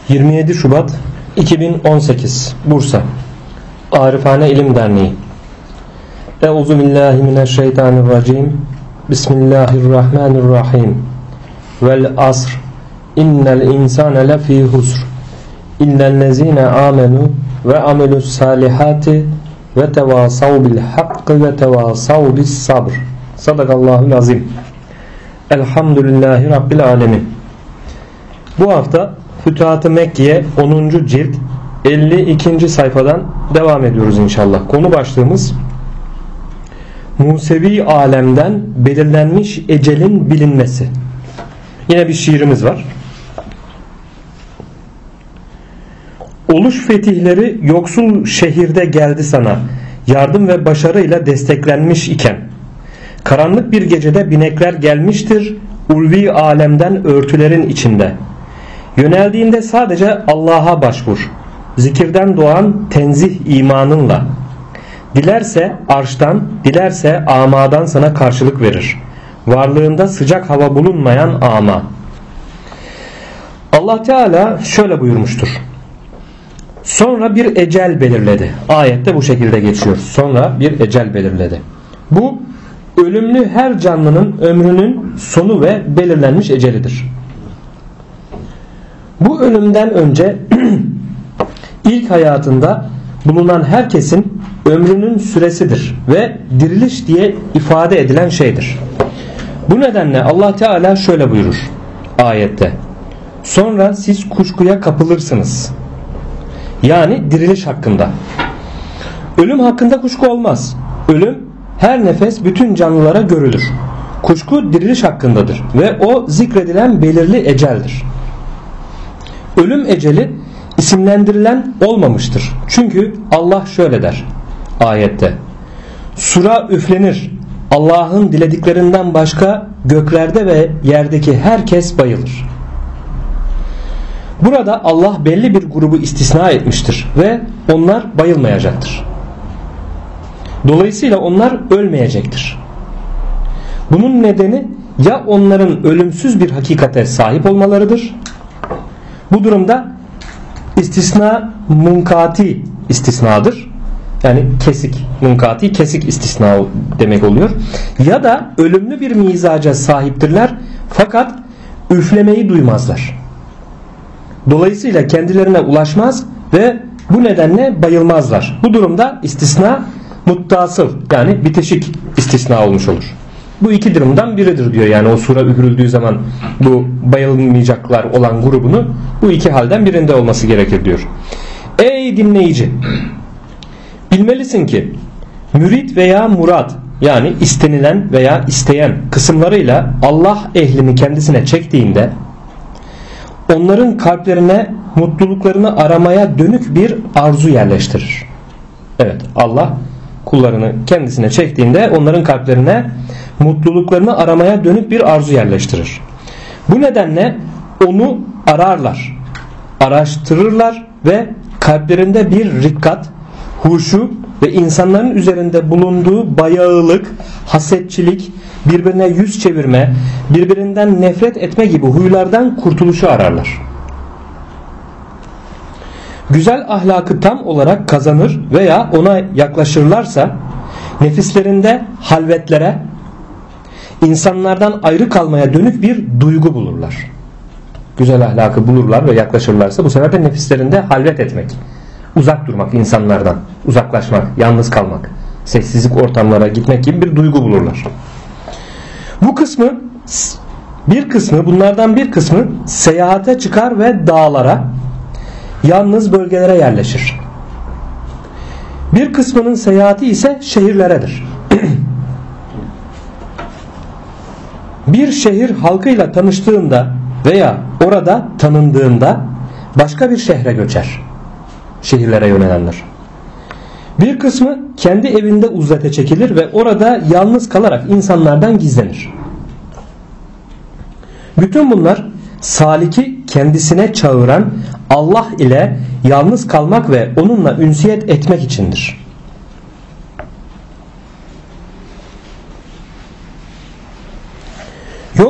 27 Şubat 2018 Bursa Arifane İlim Derneği. Euzubillahimineşşeytanirracim. Bismillahirrahmanirrahim. Vel asr. İnnel insane lefî husr. İllellezîne âmenû ve amelus salihati ve tevâsav bil hakkı ve tevâsav bis sabr. Sadakallahul azim. Elhamdülillahi Rabbil alemin. Bu hafta Fütuhat-ı Mekke'ye 10. cilt 52. sayfadan devam ediyoruz inşallah. Konu başlığımız Musevi alemden belirlenmiş ecelin bilinmesi. Yine bir şiirimiz var. Oluş fetihleri yoksul şehirde geldi sana, yardım ve başarıyla desteklenmiş iken. Karanlık bir gecede binekler gelmiştir ulvi alemden örtülerin içinde. Yöneldiğinde sadece Allah'a başvur. Zikirden doğan tenzih imanınla. Dilerse arştan, dilerse amadan sana karşılık verir. Varlığında sıcak hava bulunmayan ama. Allah Teala şöyle buyurmuştur. Sonra bir ecel belirledi. Ayette bu şekilde geçiyor. Sonra bir ecel belirledi. Bu ölümlü her canlının ömrünün sonu ve belirlenmiş ecelidir. Bu ölümden önce ilk hayatında bulunan herkesin ömrünün süresidir ve diriliş diye ifade edilen şeydir. Bu nedenle Allah Teala şöyle buyurur ayette. Sonra siz kuşkuya kapılırsınız. Yani diriliş hakkında. Ölüm hakkında kuşku olmaz. Ölüm her nefes bütün canlılara görülür. Kuşku diriliş hakkındadır ve o zikredilen belirli eceldir. Ölüm eceli isimlendirilen olmamıştır. Çünkü Allah şöyle der ayette. Sura üflenir. Allah'ın dilediklerinden başka göklerde ve yerdeki herkes bayılır. Burada Allah belli bir grubu istisna etmiştir ve onlar bayılmayacaktır. Dolayısıyla onlar ölmeyecektir. Bunun nedeni ya onların ölümsüz bir hakikate sahip olmalarıdır. Bu durumda istisna munkati istisnadır. Yani kesik, munkati kesik istisna demek oluyor. Ya da ölümlü bir mizaca sahiptirler fakat üflemeyi duymazlar. Dolayısıyla kendilerine ulaşmaz ve bu nedenle bayılmazlar. Bu durumda istisna muttasıl yani bitişik istisna olmuş olur. Bu iki durumdan biridir diyor. Yani o sura üfürüldüğü zaman bu bayılmayacaklar olan grubunu bu iki halden birinde olması gerekir diyor. Ey dinleyici! Bilmelisin ki mürit veya murad yani istenilen veya isteyen kısımlarıyla Allah ehlini kendisine çektiğinde onların kalplerine mutluluklarını aramaya dönük bir arzu yerleştirir. Evet, Allah kullarını kendisine çektiğinde onların kalplerine mutluluklarını aramaya dönük bir arzu yerleştirir. Bu nedenle onu ararlar, araştırırlar ve kalplerinde bir rikkat, huşu ve insanların üzerinde bulunduğu bayağılık, hasetçilik, birbirine yüz çevirme, birbirinden nefret etme gibi huylardan kurtuluşu ararlar. Güzel ahlakı tam olarak kazanır veya ona yaklaşırlarsa nefislerinde halvetlere, insanlardan ayrı kalmaya dönük bir duygu bulurlar. Güzel ahlakı bulurlar ve yaklaşırlarsa bu sefer de nefislerinde halvet etmek, uzak durmak insanlardan, uzaklaşmak, yalnız kalmak, sessizlik ortamlara gitmek gibi bir duygu bulurlar. Bunlardan bir kısmı seyahate çıkar ve dağlara, yalnız bölgelere yerleşir. Bir kısmının seyahati ise şehirleredir. Bir şehir halkıyla tanıştığında veya orada tanındığında başka bir şehre göçer. Şehirlere yönelenler. Bir kısmı kendi evinde uzlete çekilir ve orada yalnız kalarak insanlardan gizlenir. Bütün bunlar saliki kendisine çağıran Allah ile yalnız kalmak ve onunla ünsiyet etmek içindir.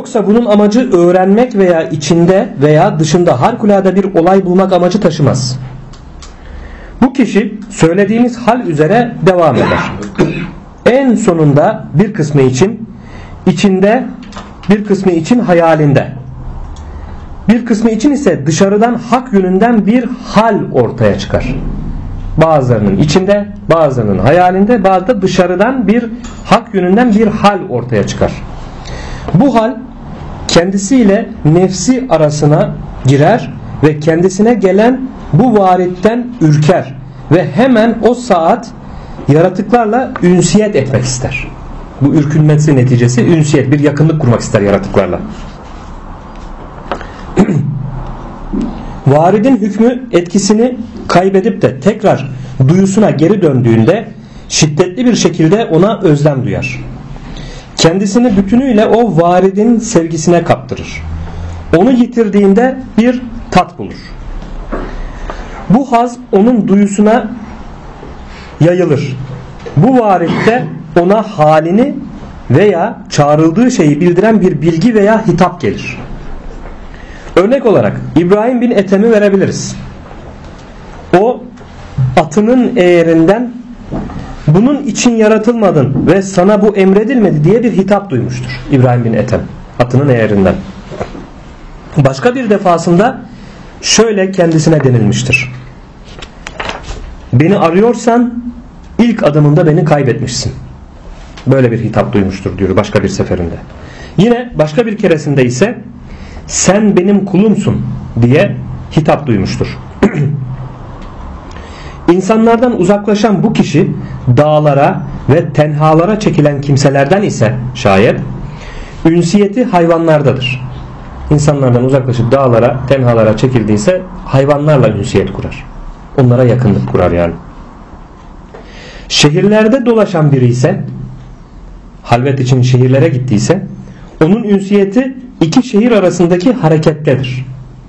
Yoksa bunun amacı öğrenmek veya içinde veya dışında harikulade bir olay bulmak amacı taşımaz. Bu kişi söylediğimiz hal üzere devam eder. En sonunda bir kısmı için içinde, bir kısmı için hayalinde, bir kısmı için ise dışarıdan hak yönünden bir hal ortaya çıkar. Bazılarının içinde, bazılarının hayalinde, bazı da dışarıdan bir hak yönünden bir hal ortaya çıkar. Bu hal kendisiyle nefsi arasına girer ve kendisine gelen bu varitten ürker ve hemen o saat yaratıklarla ünsiyet etmek ister. Bu ürkünmesi neticesi ünsiyet, bir yakınlık kurmak ister yaratıklarla. Varidin hükmü etkisini kaybedip de tekrar duyusuna geri döndüğünde şiddetli bir şekilde ona özlem duyar. Kendisini bütünüyle o varidin sevgisine kaptırır. Onu yitirdiğinde bir tat bulur. Bu haz onun duyusuna yayılır. Bu varidde ona halini veya çağrıldığı şeyi bildiren bir bilgi veya hitap gelir. Örnek olarak İbrahim bin Ethem'i verebiliriz. O atının eğerinden bunun için yaratılmadın ve sana bu emredilmedi diye bir hitap duymuştur İbrahim bin Ethem atının eğerinden. Başka bir defasında şöyle kendisine denilmiştir: beni arıyorsan ilk adımında beni kaybetmişsin. Böyle bir hitap duymuştur diyor başka bir seferinde. Yine başka bir keresinde ise sen benim kulumsun diye hitap duymuştur. İnsanlardan uzaklaşan bu kişi dağlara ve tenhalara çekilen kimselerden ise şayet ünsiyeti hayvanlardadır. İnsanlardan uzaklaşıp dağlara, tenhalara çekildiyse hayvanlarla ünsiyet kurar. Onlara yakınlık kurar yani. Şehirlerde dolaşan biri ise, halvet için şehirlere gittiyse, onun ünsiyeti iki şehir arasındaki harekettedir.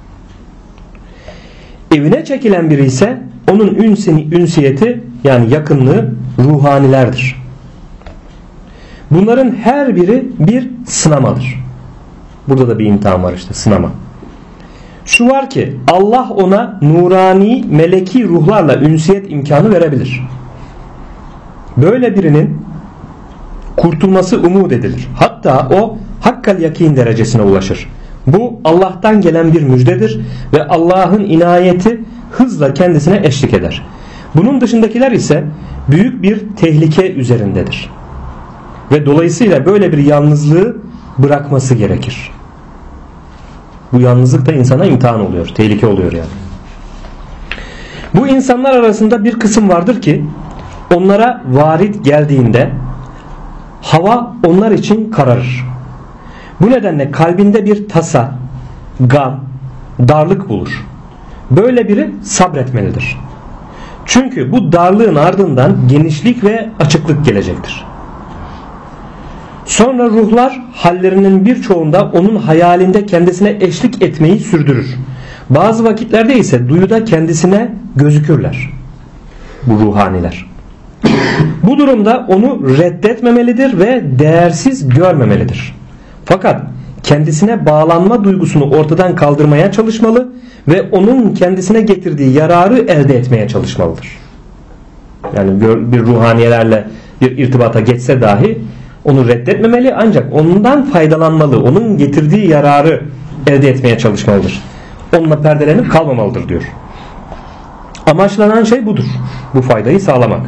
Evine çekilen biri ise onun ünsiyeti yani yakınlığı ruhanilerdir. Bunların her biri bir sınamadır. Burada da bir imtihan var işte, sınama. Şu var ki Allah ona nurani, meleki ruhlarla ünsiyet imkanı verebilir. Böyle birinin kurtulması umut edilir. Hatta o hakkal yakin derecesine ulaşır. Bu Allah'tan gelen bir müjdedir ve Allah'ın inayeti hızla kendisine eşlik eder. Bunun dışındakiler ise büyük bir tehlike üzerindedir. Ve dolayısıyla böyle bir yalnızlığı bırakması gerekir. Bu yalnızlık da insana imtihan oluyor, tehlike oluyor yani. Bu insanlar arasında bir kısım vardır ki onlara varid geldiğinde hava onlar için kararır. Bu nedenle kalbinde bir tasa, gam, darlık bulur. Böyle biri sabretmelidir. Çünkü bu darlığın ardından genişlik ve açıklık gelecektir. Sonra ruhlar hallerinin birçoğunda onun hayalinde kendisine eşlik etmeyi sürdürür. Bazı vakitlerde ise duyuda kendisine gözükürler. Bu ruhaniler. Bu durumda onu reddetmemelidir ve değersiz görmemelidir. Fakat kendisine bağlanma duygusunu ortadan kaldırmaya çalışmalı ve onun kendisine getirdiği yararı elde etmeye çalışmalıdır. Yani bir ruhaniyelerle bir irtibata geçse dahi onu reddetmemeli, ancak ondan faydalanmalı, onun getirdiği yararı elde etmeye çalışmalıdır. Onunla perdelenip kalmamalıdır diyor. Amaçlanan şey budur. Bu faydayı sağlamak.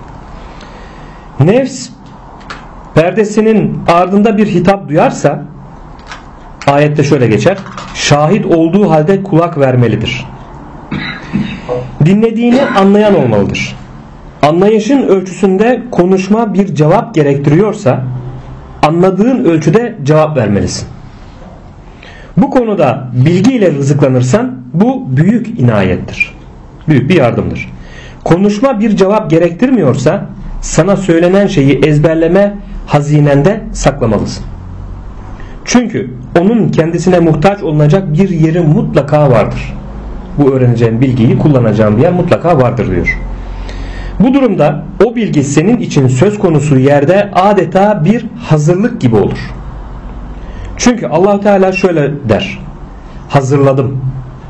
Nefs perdesinin ardında bir hitap duyarsa, ayette şöyle geçer: şahit olduğu halde kulak vermelidir. Dinlediğini anlayan olmalıdır. Anlayışın ölçüsünde konuşma bir cevap gerektiriyorsa anladığın ölçüde cevap vermelisin. Bu konuda bilgiyle rızıklanırsan bu büyük inayettir. Büyük bir yardımdır. Konuşma bir cevap gerektirmiyorsa sana söylenen şeyi ezberleme hazinende saklamalısın. Çünkü onun kendisine muhtaç olunacak bir yeri mutlaka vardır. Bu öğreneceğin bilgiyi kullanacağın bir yer mutlaka vardır diyor. Bu durumda o bilgi senin için söz konusu yerde adeta bir hazırlık gibi olur. Çünkü Allah Teala şöyle der: hazırladım.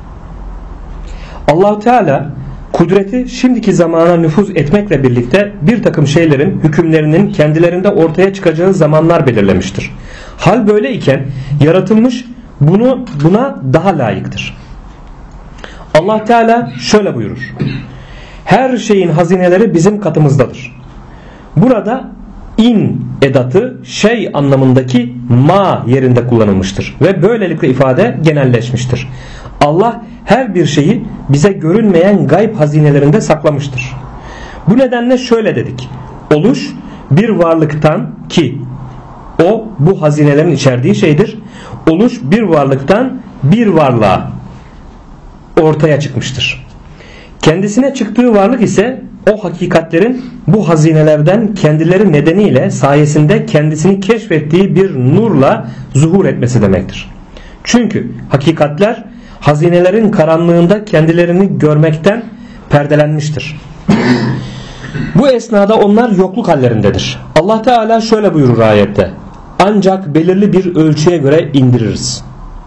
Allah Teala kudreti şimdiki zamana nüfuz etmekle birlikte bir takım şeylerin hükümlerinin kendilerinde ortaya çıkacağı zamanlar belirlemiştir. Hal böyle iken yaratılmış buna daha layıktır. Allah Teala şöyle buyurur: her şeyin hazineleri bizim katımızdadır. Burada in edatı şey anlamındaki ma yerinde kullanılmıştır ve böylelikle ifade genelleşmiştir. Allah her bir şeyi bize görünmeyen gayb hazinelerinde saklamıştır. Bu nedenle şöyle dedik: oluş bir varlıktan, ki o bu hazinelerin içerdiği şeydir. Oluş bir varlıktan bir varlığa ortaya çıkmıştır. Kendisine çıktığı varlık ise o hakikatlerin bu hazinelerden kendileri nedeniyle sayesinde kendisini keşfettiği bir nurla zuhur etmesi demektir. Çünkü hakikatler hazinelerin karanlığında kendilerini görmekten perdelenmiştir. Bu esnada onlar yokluk hallerindedir. Allah Teala şöyle buyurur ayette: ancak belirli bir ölçüye göre indiririz.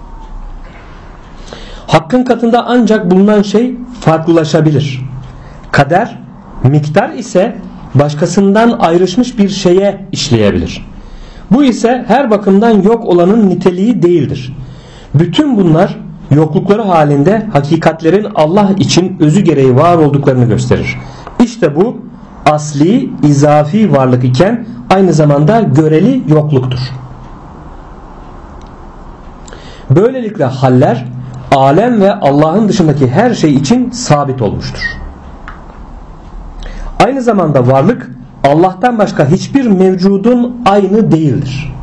Hakkın katında ancak bulunan şey farklılaşabilir. Kader, miktar ise başkasından ayrışmış bir şeye işleyebilir. Bu ise her bakımdan yok olanın niteliği değildir. Bütün bunlar yoklukları halinde hakikatlerin Allah için özü gereği var olduklarını gösterir. İşte bu asli, izafi varlık iken aynı zamanda göreli yokluktur. Böylelikle haller, alem ve Allah'ın dışındaki her şey için sabit olmuştur. Aynı zamanda varlık Allah'tan başka hiçbir mevcudun aynı değildir.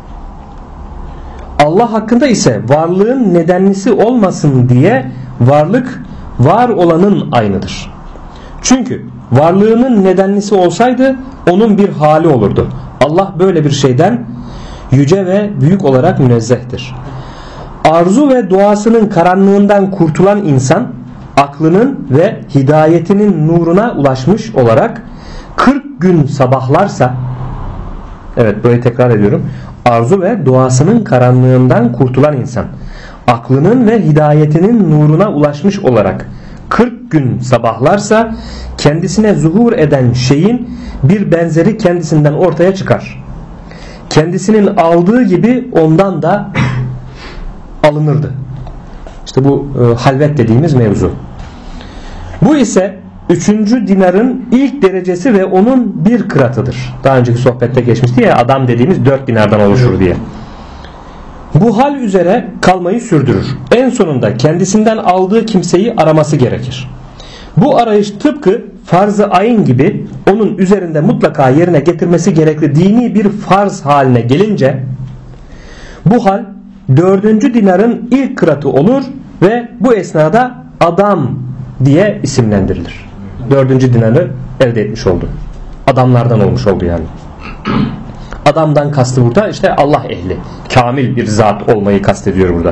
Allah hakkında ise varlığın nedenlisi olmasın diye varlık var olanın aynıdır. Çünkü varlığının nedenlisi olsaydı onun bir hali olurdu. Allah böyle bir şeyden yüce ve büyük olarak münezzehtir. Arzu ve duasının karanlığından kurtulan insan aklının ve hidayetinin nuruna ulaşmış olarak 40 gün sabahlarsa, evet böyle tekrar ediyorum, arzu ve duasının karanlığından kurtulan insan aklının ve hidayetinin nuruna ulaşmış olarak 40 gün sabahlarsa kendisine zuhur eden şeyin bir benzeri kendisinden ortaya çıkar. Kendisinin aldığı gibi ondan da alınırdı. İşte bu halvet dediğimiz mevzu. Bu ise 3. dinarın ilk derecesi ve onun bir kıratıdır. Daha önceki sohbette geçmişti ya, adam dediğimiz 4 dinardan oluşur diye. Bu hal üzere kalmayı sürdürür. En sonunda kendisinden aldığı kimseyi araması gerekir. Bu arayış tıpkı farz-ı ayn gibi onun üzerinde mutlaka yerine getirmesi gerekli dini bir farz haline gelince bu hal 4. dinarın ilk kıratı olur ve bu esnada adam diye isimlendirilir. 4. dinarı elde etmiş oldu. Adamlardan olmuş oldu yani. Adamdan kastı burada işte Allah ehli, kamil bir zat olmayı kastediyor burada.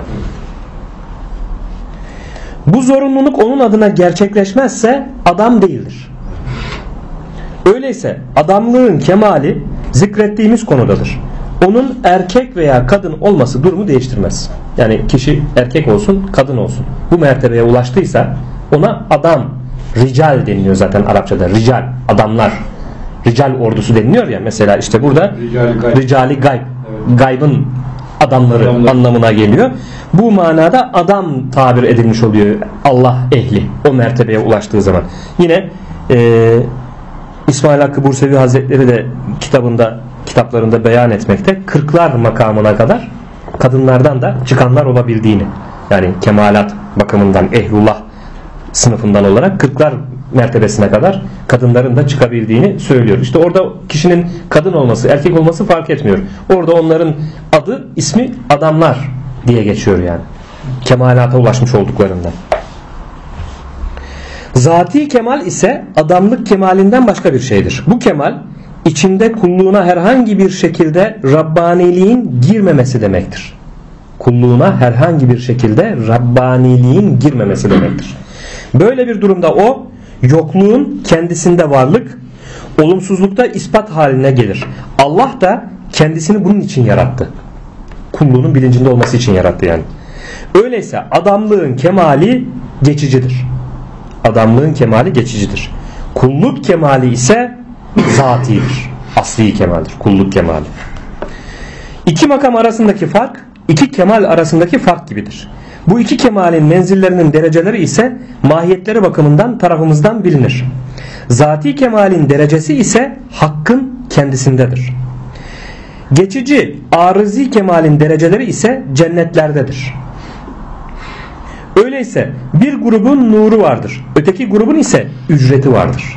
Bu zorunluluk onun adına gerçekleşmezse adam değildir. Öyleyse adamlığın kemali zikrettiğimiz konudadır. Onun erkek veya kadın olması durumu değiştirmez. Yani kişi erkek olsun, kadın olsun. Bu mertebeye ulaştıysa ona adam, rical deniliyor zaten Arapçada. Rical, adamlar. Rical ordusu deniliyor ya. Mesela işte burada ricali gayb. Evet. Gaybın adamları anlamına geliyor. Bu manada adam tabir edilmiş oluyor Allah ehli. O mertebeye ulaştığı zaman. Yine İsmail Hakkı Bursevi Hazretleri de kitaplarında beyan etmekte. 40'lar makamına kadar kadınlardan da çıkanlar olabildiğini, yani kemalat bakımından ehlullah sınıfından olarak 40'lar mertebesine kadar kadınların da çıkabildiğini söylüyor. İşte orada kişinin kadın olması, erkek olması fark etmiyor. Orada onların adı, ismi adamlar diye geçiyor yani. Kemalata ulaşmış olduklarından. Zati kemal ise adamlık kemalinden başka bir şeydir. Bu kemal içinde kulluğuna herhangi bir şekilde Rabbaniliğin girmemesi demektir. Kulluğuna herhangi bir şekilde Rabbaniliğin girmemesi demektir. Böyle bir durumda o yokluğun kendisinde varlık, olumsuzlukta ispat haline gelir. Allah da kendisini bunun için yarattı. kulluğunun bilincinde olması için yarattı yani. Öyleyse adamlığın kemali geçicidir. Adamlığın kemali geçicidir. Kulluk kemali ise zatidir. Asli kemaldir. Kulluk kemali. İki makam arasındaki fark, iki kemal arasındaki fark gibidir. Bu iki kemalin menzillerinin dereceleri ise mahiyetleri bakımından tarafımızdan bilinir. Zati kemalin derecesi ise hakkın kendisindedir. Geçici, arızi kemalin dereceleri ise cennetlerdedir. Öyleyse bir grubun nuru vardır. Öteki grubun ise ücreti vardır.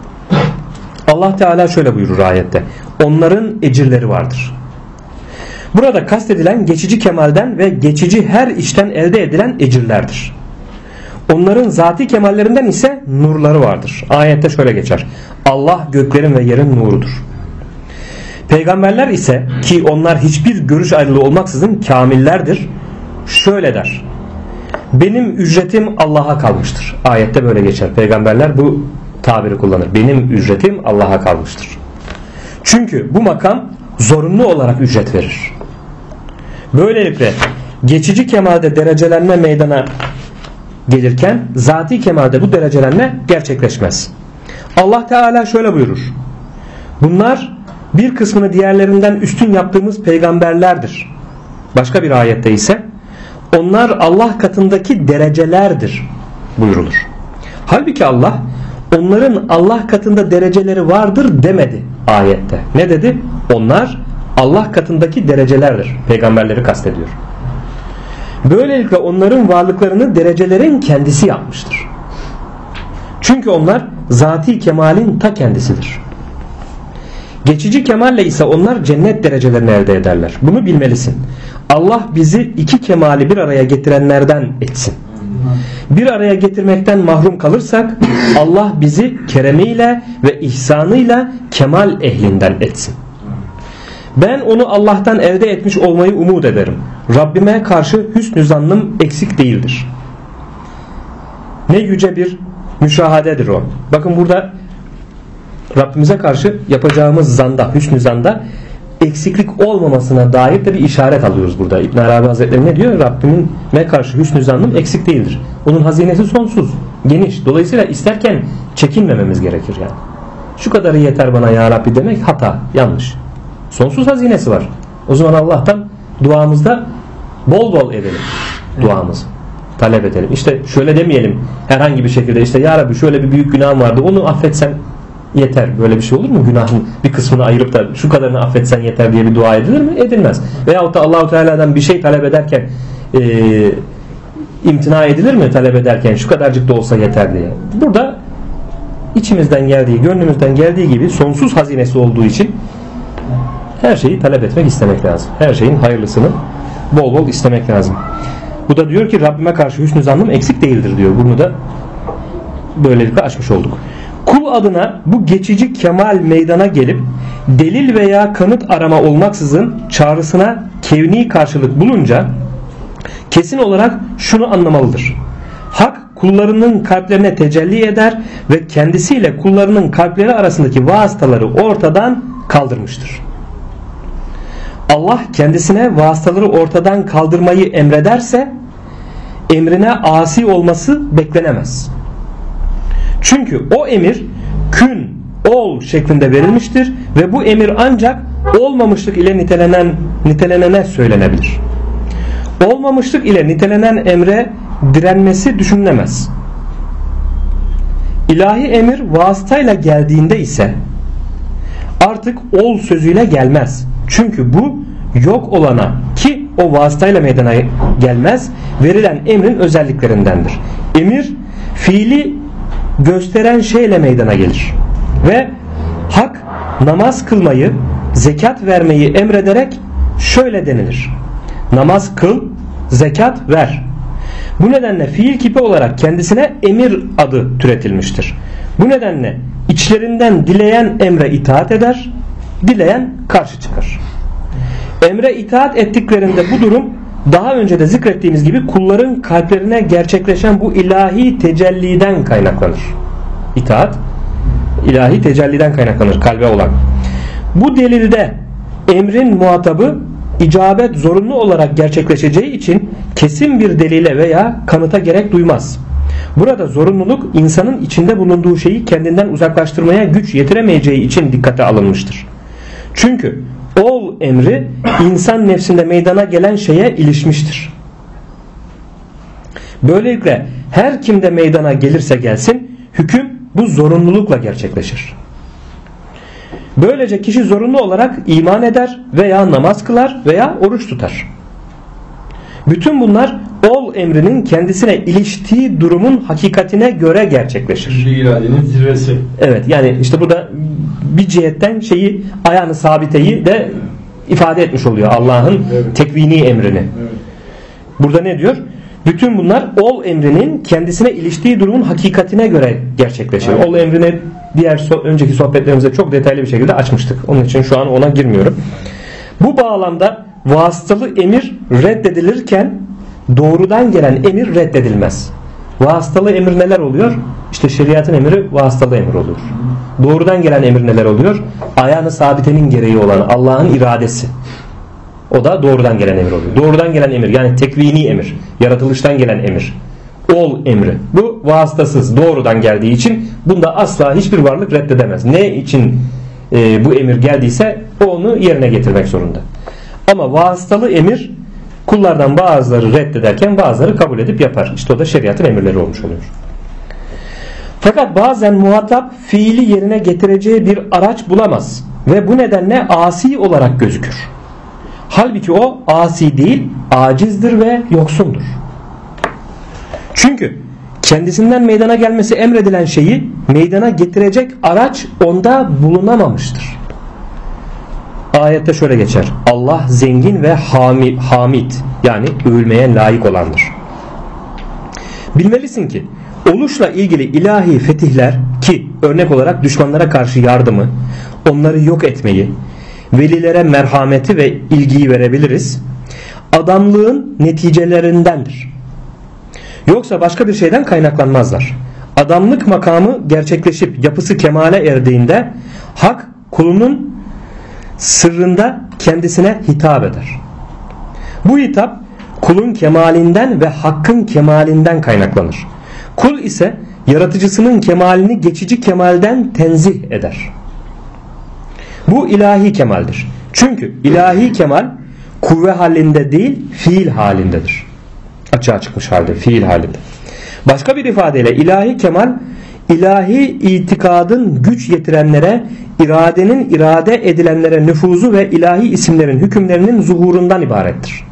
Allah Teala şöyle buyurur ayette. Onların ecirleri vardır. Burada kastedilen geçici kemalden ve geçici her işten elde edilen ecirlerdir. Onların zati kemallerinden ise nurları vardır. Ayette şöyle geçer. Allah göklerin ve yerin nurudur. Peygamberler ise ki onlar hiçbir görüş ayrılığı olmaksızın kamillerdir. Şöyle der. Benim ücretim Allah'a kalmıştır. Ayette böyle geçer. Peygamberler bu tabiri kullanır. Benim ücretim Allah'a kalmıştır. Çünkü bu makam zorunlu olarak ücret verir. Böylelikle geçici kemalde derecelenme meydana gelirken zati kemalde bu derecelenme gerçekleşmez. Allah Teala şöyle buyurur. Bunlar bir kısmını diğerlerinden üstün yaptığımız peygamberlerdir. Başka bir ayette ise onlar Allah katındaki derecelerdir buyurulur. Halbuki Allah onların Allah katında dereceleri vardır demedi ayette. Ne dedi? Onlar Allah katındaki derecelerdir. Peygamberleri kastediyor. Böylelikle onların varlıklarını derecelerin kendisi yapmıştır. Çünkü onlar zati kemalin ta kendisidir. Geçici kemalle ise onlar cennet derecelerini elde ederler. Bunu bilmelisin. Allah bizi iki kemali bir araya getirenlerden etsin. Bir araya getirmekten mahrum kalırsak Allah bizi keremiyle ve ihsanıyla kemal ehlinden etsin. Ben onu Allah'tan elde etmiş olmayı umut ederim. Rabbime karşı hüsnü zannım eksik değildir. Ne yüce bir müşahadedir o. Bakın burada Rabbimize karşı yapacağımız zanda, hüsnü zanda eksiklik olmamasına dair de bir işaret alıyoruz burada. İbn Arabi Hazretleri ne diyor? Rabbime karşı hüsnü zannım eksik değildir. Onun hazinesi sonsuz, geniş. Dolayısıyla isterken çekinmememiz gerekir yani. Şu kadarı yeter bana ya Rabbi demek hata, yanlış. Sonsuz hazinesi var. O zaman Allah'tan duamızda bol bol edelim duamızı. Talep edelim. İşte şöyle demeyelim herhangi bir şekilde işte ya Rabbi şöyle bir büyük günahım vardı onu affetsen yeter. Böyle bir şey olur mu? Günahın bir kısmını ayırıp da şu kadarını affetsen yeter diye bir dua edilir mi? Edilmez. Veyahut da Allah-u Teala'dan bir şey talep ederken imtina edilir mi talep ederken şu kadarcık da olsa yeter diye. Burada içimizden geldiği, gönlümüzden geldiği gibi sonsuz hazinesi olduğu için her şeyi talep etmek, istemek lazım. Her şeyin hayırlısını bol bol istemek lazım. Bu da diyor ki Rabbime karşı hüsnü zannım eksik değildir diyor. Bunu da böylelikle açmış olduk. Kul adına bu geçici kemal meydana gelip delil veya kanıt arama olmaksızın çağrısına kevni karşılık bulunca kesin olarak şunu anlamalıdır. Hak kullarının kalplerine tecelli eder ve kendisiyle kullarının kalpleri arasındaki vasıtaları ortadan kaldırmıştır. Allah kendisine vasıtaları ortadan kaldırmayı emrederse emrine asi olması beklenemez. Çünkü o emir kün, ol şeklinde verilmiştir ve bu emir ancak olmamışlık ile nitelenene söylenebilir. Olmamışlık ile nitelenen emre direnmesi düşünülemez. İlahi emir vasıtayla geldiğinde ise artık ol sözüyle gelmez. Çünkü bu yok olana ki o vasıtayla meydana gelmez verilen emrin özelliklerindendir. Emir fiili gösteren şeyle meydana gelir. Ve hak namaz kılmayı, zekat vermeyi emrederek şöyle denilir. Namaz kıl, zekat ver. Bu nedenle fiil kipi olarak kendisine emir adı türetilmiştir. Bu nedenle içlerinden dileyen emre itaat eder, dileyen karşı çıkar. Emre itaat ettiklerinde bu durum daha önce de zikrettiğimiz gibi kulların kalplerine gerçekleşen bu ilahi tecelliden kaynaklanır. İtaat ilahi tecelliden kaynaklanır kalbe olan. Bu delilde emrin muhatabı icabet zorunlu olarak gerçekleşeceği için kesin bir delile veya kanıta gerek duymaz. Burada zorunluluk insanın içinde bulunduğu şeyi kendinden uzaklaştırmaya güç yetiremeyeceği için dikkate alınmıştır. Çünkü ol emri insan nefsinde meydana gelen şeye ilişmiştir. Böylelikle her kimde meydana gelirse gelsin hüküm bu zorunlulukla gerçekleşir. Böylece kişi zorunlu olarak iman eder veya namaz kılar veya oruç tutar. Bütün bunlar ol emrinin kendisine iliştiği durumun hakikatine göre gerçekleşir. İradenin zirvesi. Evet, yani işte burada bir cihetten şeyi, ayağını sabiteyi de ifade etmiş oluyor, Allah'ın tekvini emrini. Evet. Burada ne diyor? Bütün bunlar ol emrinin kendisine iliştiği durumun hakikatine göre gerçekleşir. Ol emrini önceki sohbetlerimizde çok detaylı bir şekilde açmıştık. Onun için şu an ona girmiyorum. Bu bağlamda vasıtalı emir reddedilirken doğrudan gelen emir reddedilmez. Vasıtalı emir neler oluyor? İşte şeriatın emri vasıtalı emir oluyor. Doğrudan gelen emir neler oluyor? Ayağını sabitenin gereği olan Allah'ın iradesi. O da doğrudan gelen emir oluyor. Doğrudan gelen emir, yani tekvini emir, yaratılıştan gelen emir, ol emri. Bu vasıtasız, doğrudan geldiği için bunda asla hiçbir varlık reddedemez. Ne için bu emir geldiyse onu yerine getirmek zorunda. Ama vasıtalı emir kullardan bazıları reddederken bazıları kabul edip yapar. İşte o da şeriatın emirleri olmuş oluyor. Fakat bazen muhatap fiili yerine getireceği bir araç bulamaz ve bu nedenle asi olarak gözükür. Halbuki o asi değil, acizdir ve yoksundur. Çünkü kendisinden meydana gelmesi emredilen şeyi meydana getirecek araç onda bulunamamıştır. Ayette şöyle geçer: Allah zengin ve hamid, yani övülmeye layık olandır. Bilmelisin ki oluşla ilgili ilahi fetihler, ki örnek olarak düşmanlara karşı yardımı, onları yok etmeyi, velilere merhameti ve ilgiyi verebiliriz, adamlığın neticelerindendir. Yoksa başka bir şeyden kaynaklanmazlar. Adamlık makamı gerçekleşip yapısı kemale erdiğinde hak kulunun sırrında kendisine hitap eder. Bu hitap kulun kemalinden ve hakkın kemalinden kaynaklanır. Kul ise yaratıcısının kemalini geçici kemalden tenzih eder. Bu ilahi kemaldir. Çünkü ilahi kemal kuvve halinde değil, fiil halindedir. Açığa çıkmış halde, fiil halinde. Başka bir ifadeyle ilahi kemal, ilahi itikadın güç yetirenlere, iradenin irade edilenlere nüfuzu ve ilahi isimlerin hükümlerinin zuhurundan ibarettir.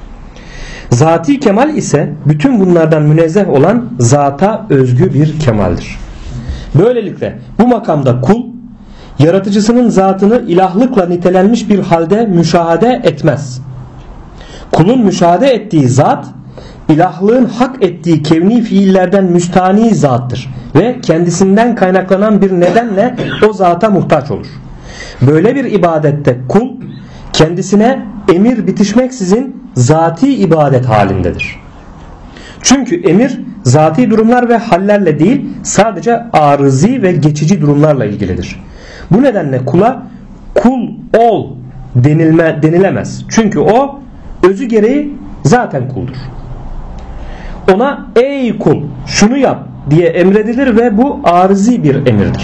Zati kemal ise bütün bunlardan münezzeh olan zata özgü bir kemaldir. Böylelikle bu makamda kul yaratıcısının zatını ilahlıkla nitelenmiş bir halde müşahede etmez. Kulun müşahede ettiği zat ilahlığın hak ettiği kevni fiillerden müstani zattır ve kendisinden kaynaklanan bir nedenle o zata muhtaç olur. Böyle bir ibadette kul kendisine emir bitişmeksizin zati ibadet halindedir. Çünkü emir zati durumlar ve hallerle değil, sadece arızi ve geçici durumlarla ilgilidir. Bu nedenle kula kul ol denilemez. Çünkü o özü gereği zaten kuldur. Ona ey kul şunu yap diye emredilir ve bu arızi bir emirdir.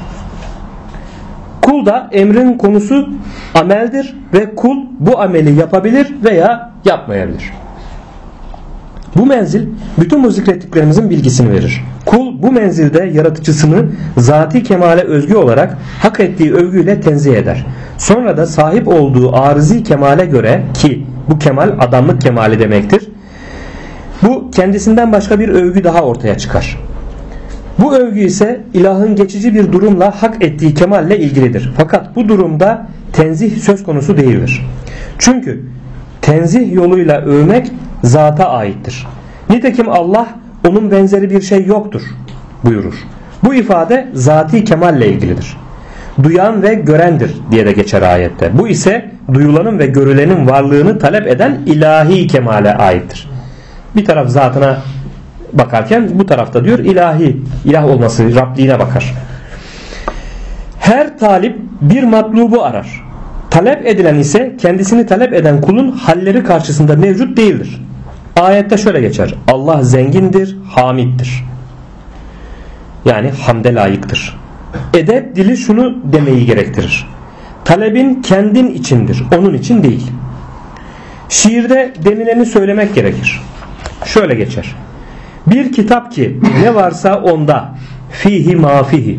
Kul da emrin konusu ameldir ve kul bu ameli yapabilir veya yapmayabilir. Bu menzil bütün bu zikrettiklerimizin bilgisini verir. Kul bu menzilde yaratıcısını zati kemale özgü olarak hak ettiği övgüyle tenzih eder. Sonra da sahip olduğu arızi kemale göre, ki bu kemal adamlık kemali demektir, bu kendisinden başka bir övgü daha ortaya çıkar. Bu övgü ise ilahın geçici bir durumla hak ettiği kemalle ilgilidir. Fakat bu durumda tenzih söz konusu değildir. Çünkü tenzih yoluyla övmek zata aittir. Nitekim Allah onun benzeri bir şey yoktur buyurur. Bu ifade zati kemalle ilgilidir. Duyan ve görendir diye de geçer ayette. Bu ise duyulanın ve görülenin varlığını talep eden ilahi kemale aittir. Bir taraf zatına bakarken bu tarafta diyor ilahi, ilah olması, Rabliğine bakar. Her talip bir matlubu arar. Talep edilen ise kendisini talep eden kulun halleri karşısında mevcut değildir. Ayette şöyle geçer: Allah zengindir, hamiddir. Yani hamde layıktır. Edep dili şunu demeyi gerektirir: talebin kendin içindir, onun için değil. Şiirde denileni söylemek gerekir. Şöyle geçer: bir kitap ki ne varsa onda, fihi mafihi.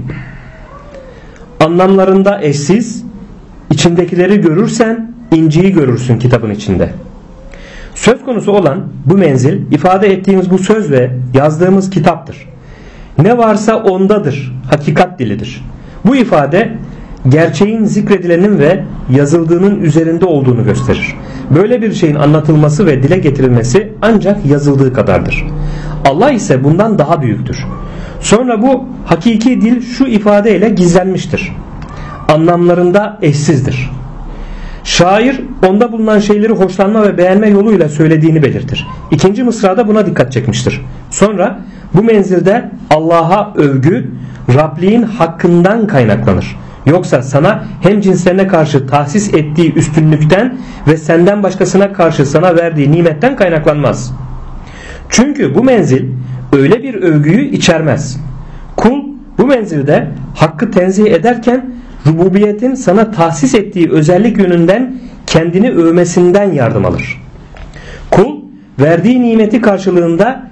Anlamlarında eşsiz, içindekileri görürsen inciyi görürsün kitabın içinde. Söz konusu olan bu menzil, ifade ettiğimiz bu söz ve yazdığımız kitaptır. Ne varsa ondadır, hakikat dilidir. Bu ifade gerçeğin zikredilenin ve yazıldığının üzerinde olduğunu gösterir. Böyle bir şeyin anlatılması ve dile getirilmesi ancak yazıldığı kadardır. Allah ise bundan daha büyüktür. Sonra bu hakiki dil şu ifadeyle gizlenmiştir: anlamlarında eşsizdir. Şair onda bulunan şeyleri hoşlanma ve beğenme yoluyla söylediğini belirtir. İkinci mısrada buna dikkat çekmiştir. Sonra bu menzilde Allah'a övgü Rabliğin hakkından kaynaklanır. Yoksa sana hem cinslerine karşı tahsis ettiği üstünlükten ve senden başkasına karşı sana verdiği nimetten kaynaklanmaz. Çünkü bu menzil öyle bir övgüyü içermez. Kul bu menzilde hakkı tenzih ederken rububiyetin sana tahsis ettiği özellik yönünden kendini övmesinden yardım alır. Kul verdiği nimeti karşılığında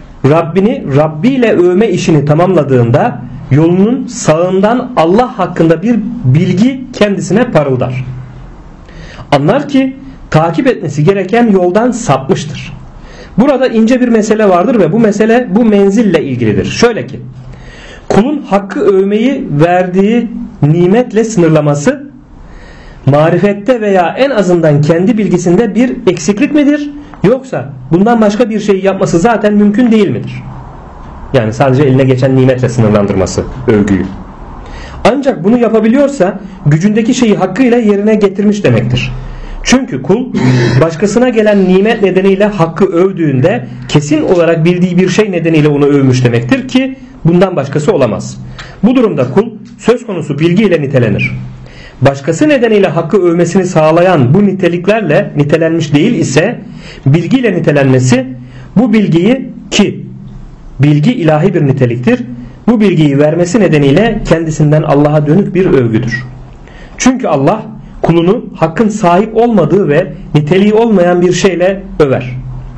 Rabbi ile övme işini tamamladığında yolunun sağından Allah hakkında bir bilgi kendisine parıldar. Anlar ki takip etmesi gereken yoldan sapmıştır. Burada ince bir mesele vardır ve bu mesele bu menzille ilgilidir. Şöyle ki, kulun hakkı övmeyi verdiği nimetle sınırlaması marifette veya en azından kendi bilgisinde bir eksiklik midir? Yoksa bundan başka bir şey yapması zaten mümkün değil midir? Yani sadece eline geçen nimetle sınırlandırması övgüyü. Ancak bunu yapabiliyorsa gücündeki şeyi hakkıyla yerine getirmiş demektir. Çünkü kul başkasına gelen nimet nedeniyle hakkı övdüğünde kesin olarak bildiği bir şey nedeniyle onu övmüş demektir ki bundan başkası olamaz. Bu durumda kul söz konusu bilgiyle nitelenir. Başkası nedeniyle hakkı övmesini sağlayan bu niteliklerle nitelenmiş değil ise bilgiyle nitelenmesi, bu bilgiyi ki bilgi ilahi bir niteliktir, bu bilgiyi vermesi nedeniyle kendisinden Allah'a dönük bir övgüdür. Çünkü Allah kulunu hakkın sahip olmadığı ve niteliği olmayan bir şeyle över.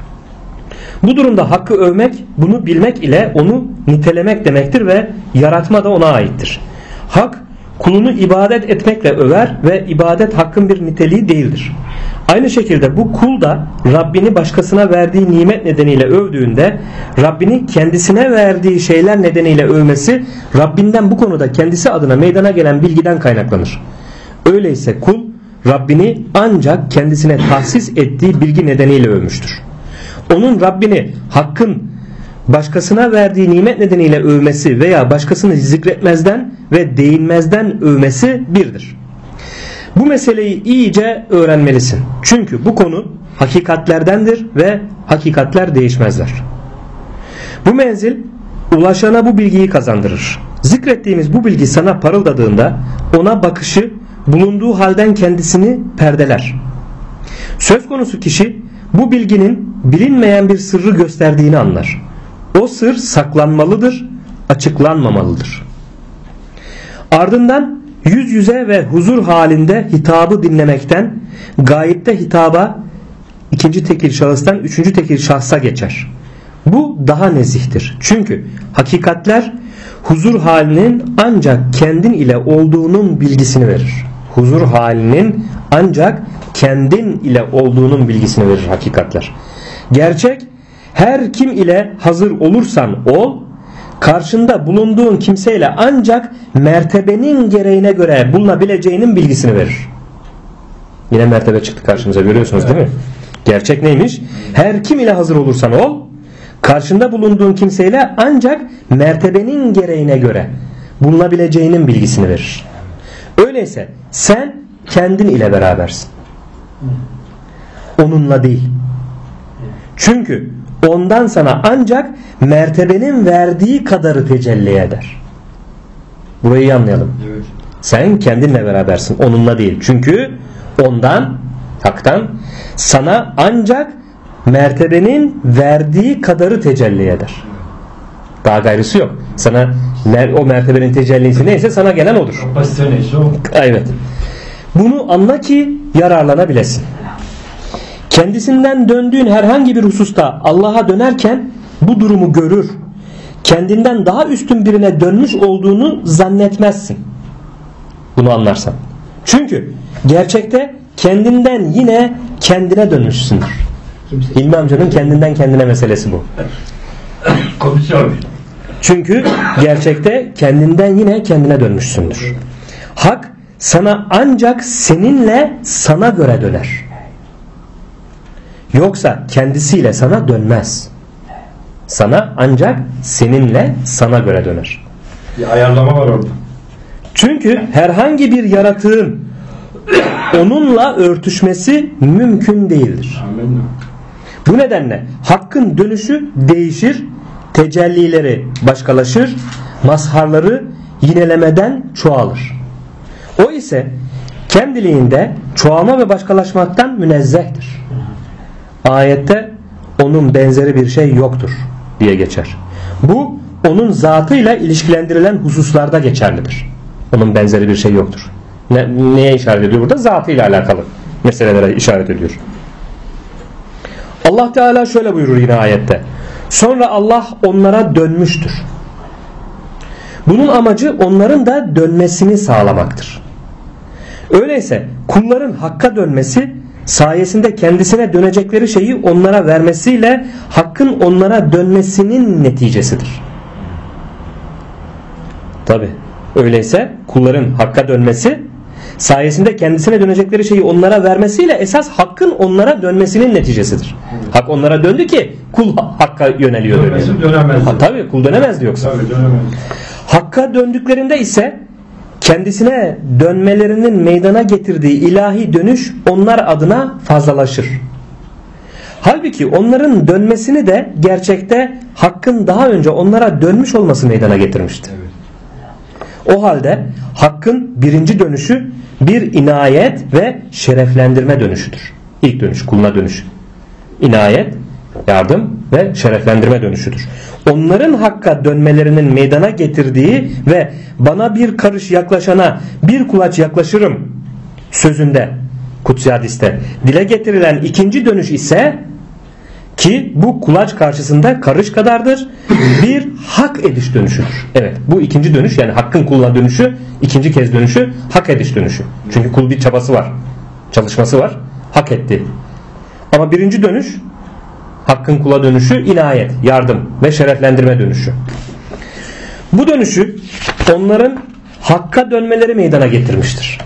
Bu durumda hakkı övmek, bunu bilmek ile onu nitelemek demektir ve yaratma da ona aittir. Hak kulunu ibadet etmekle över ve ibadet hakkın bir niteliği değildir. Aynı şekilde bu kul da Rabbini başkasına verdiği nimet nedeniyle övdüğünde Rabbini kendisine verdiği şeyler nedeniyle övmesi Rabbinden bu konuda kendisi adına meydana gelen bilgiden kaynaklanır. Öyleyse kul Rabbini ancak kendisine tahsis ettiği bilgi nedeniyle övmüştür. Onun Rabbini hakkın başkasına verdiği nimet nedeniyle övmesi veya başkasını zikretmezden ve değinmezden övmesi birdir. Bu meseleyi iyice öğrenmelisin. Çünkü bu konu hakikatlerdendir ve hakikatler değişmezler. Bu menzil ulaşana bu bilgiyi kazandırır. Zikrettiğimiz bu bilgi sana parıldadığında ona bakışı bulunduğu halden kendisini perdeler. Söz konusu kişi bu bilginin bilinmeyen bir sırrı gösterdiğini anlar. O sır saklanmalıdır, açıklanmamalıdır. Ardından yüz yüze ve huzur halinde hitabı dinlemekten gayipte hitaba ikinci tekil şahıstan üçüncü tekil şahsa geçer. Bu daha nezihtir. Çünkü hakikatler huzur halinin ancak kendin ile olduğunun bilgisini verir. Huzur halinin ancak kendin ile olduğunun bilgisini verir hakikatler. Gerçek her kim ile hazır olursan ol, karşında bulunduğun kimseyle ancak mertebenin gereğine göre bulunabileceğinin bilgisini verir. Yine mertebe çıktı karşımıza, görüyorsunuz değil mi? Gerçek neymiş? Her kim ile hazır olursan ol, karşında bulunduğun kimseyle ancak mertebenin gereğine göre bulunabileceğinin bilgisini verir. Öyleyse sen kendin ile berabersin. Onunla değil. Çünkü ondan sana ancak mertebenin verdiği kadarı tecelli eder. Burayı iyi anlayalım. Evet. Sen kendinle berabersin, onunla değil. Çünkü ondan, haktan sana ancak mertebenin verdiği kadarı tecelli eder. Daha gayrısı yok. Sana o mertebenin tecellisi neyse sana gelen odur. Kapasite neyse o. Evet. Bunu anla ki yararlanabilesin. Kendisinden döndüğün herhangi bir hususta Allah'a dönerken bu durumu görür. Kendinden daha üstün birine dönmüş olduğunu zannetmezsin. Bunu anlarsan. Çünkü gerçekte kendinden yine kendine dönmüşsündür. İlmi amcanın kendinden kendine meselesi bu. Komisyon. Çünkü gerçekte kendinden yine kendine dönmüşsündür. Hak sana ancak seninle sana göre döner. Yoksa kendisiyle sana dönmez. Sana ancak seninle sana göre döner. Bir ayarlama var orada. Çünkü herhangi bir yaratığın onunla örtüşmesi mümkün değildir. Amin. Bu nedenle hakkın dönüşü değişir, tecellileri başkalaşır, mazharları yinelemeden çoğalır. O ise kendiliğinde çoğalma ve başkalaşmaktan münezzehtir. Ayette onun benzeri bir şey yoktur diye geçer. Bu onun zatıyla ilişkilendirilen hususlarda geçerlidir. Onun benzeri bir şey yoktur. Neye işaret ediyor burada? Zatıyla alakalı meselelere işaret ediyor. Allah Teala şöyle buyurur yine ayette. Sonra Allah onlara dönmüştür. Bunun amacı onların da dönmesini sağlamaktır. Öyleyse kulların hakka dönmesi sayesinde kendisine dönecekleri şeyi onlara vermesiyle hakkın onlara dönmesinin neticesidir. Tabi. Öyleyse kulların hakka dönmesi sayesinde kendisine dönecekleri şeyi onlara vermesiyle esas hakkın onlara dönmesinin neticesidir. Hak onlara döndü ki kul hakka yöneliyor. Dönemezdi. Tabi kul dönemezdi yoksa. Tabii dönemez. Hakka döndüklerinde ise kendisine dönmelerinin meydana getirdiği ilahi dönüş onlar adına fazlalaşır. Halbuki onların dönmesini de gerçekte hakkın daha önce onlara dönmüş olması meydana getirmişti. Evet. O halde hakkın birinci dönüşü bir inayet ve şereflendirme dönüşüdür. İlk dönüş, kuluna dönüş. İnayet, yardım ve şereflendirme dönüşüdür. Onların hakka dönmelerinin meydana getirdiği ve bana bir karış yaklaşana bir kulaç yaklaşırım sözünde, kutsi hadiste dile getirilen ikinci dönüş ise ki bu kulaç karşısında karış kadardır, bir hak ediş dönüşüdür. Evet, bu ikinci dönüş, yani hakkın kuluna dönüşü, ikinci kez dönüşü hak ediş dönüşü. Çünkü kul bir çabası var, çalışması var, hak etti. Ama birinci dönüş hakkın kula dönüşü inayet, yardım ve şereflendirme dönüşü. Bu dönüşü onların hakka dönmeleri meydana getirmiştir.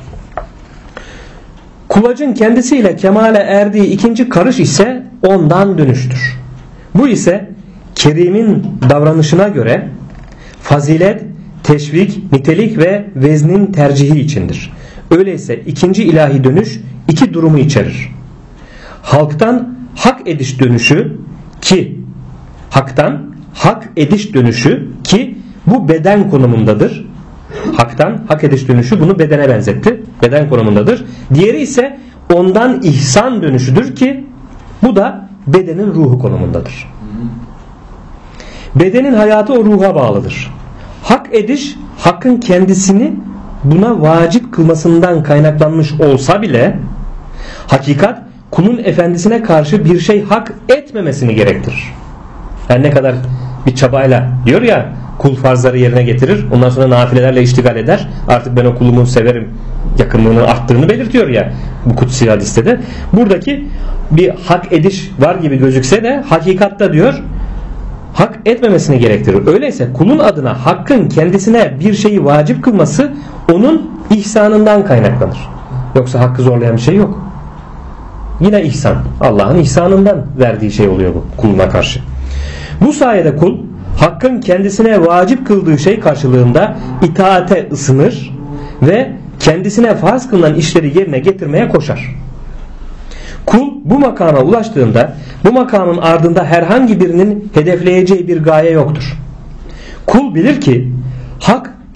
Kulacın kendisiyle kemale erdiği ikinci karış ise ondan dönüştür. Bu ise Kerim'in davranışına göre fazilet, teşvik, nitelik ve veznin tercihi içindir. Öyleyse ikinci ilahi dönüş iki durumu içerir. Halktan hak ediş dönüşü ki haktan hak ediş dönüşü ki bu beden konumundadır. Haktan hak ediş dönüşü bunu bedene benzetti. Beden konumundadır. Diğeri ise ondan ihsan dönüşüdür ki bu da bedenin ruhu konumundadır. Bedenin hayatı o ruha bağlıdır. Hak ediş hakkın kendisini buna vacip kılmasından kaynaklanmış olsa bile hakikat kulun efendisine karşı bir şey hak etmemesini gerektirir. Her ne kadar bir çabayla diyor ya, kul farzları yerine getirir, ondan sonra nafilelerle iştigal eder, artık ben o kulumu severim yakınlığının arttığını belirtiyor ya bu kutsi hadiste de. Buradaki bir hak ediş var gibi gözükse de hakikatta diyor hak etmemesini gerektirir. Öyleyse kulun adına hakkın kendisine bir şeyi vacip kılması onun ihsanından kaynaklanır. Yoksa hakkı zorlayan bir şey yok. Yine ihsan, Allah'ın ihsanından verdiği şey oluyor bu kuluna karşı. Bu sayede kul hakkın kendisine vacip kıldığı şey karşılığında itaate ısınır ve kendisine farz kılınan işleri yerine getirmeye koşar. Kul bu makama ulaştığında bu makamın ardında herhangi birinin hedefleyeceği bir gaye yoktur. Kul bilir ki hak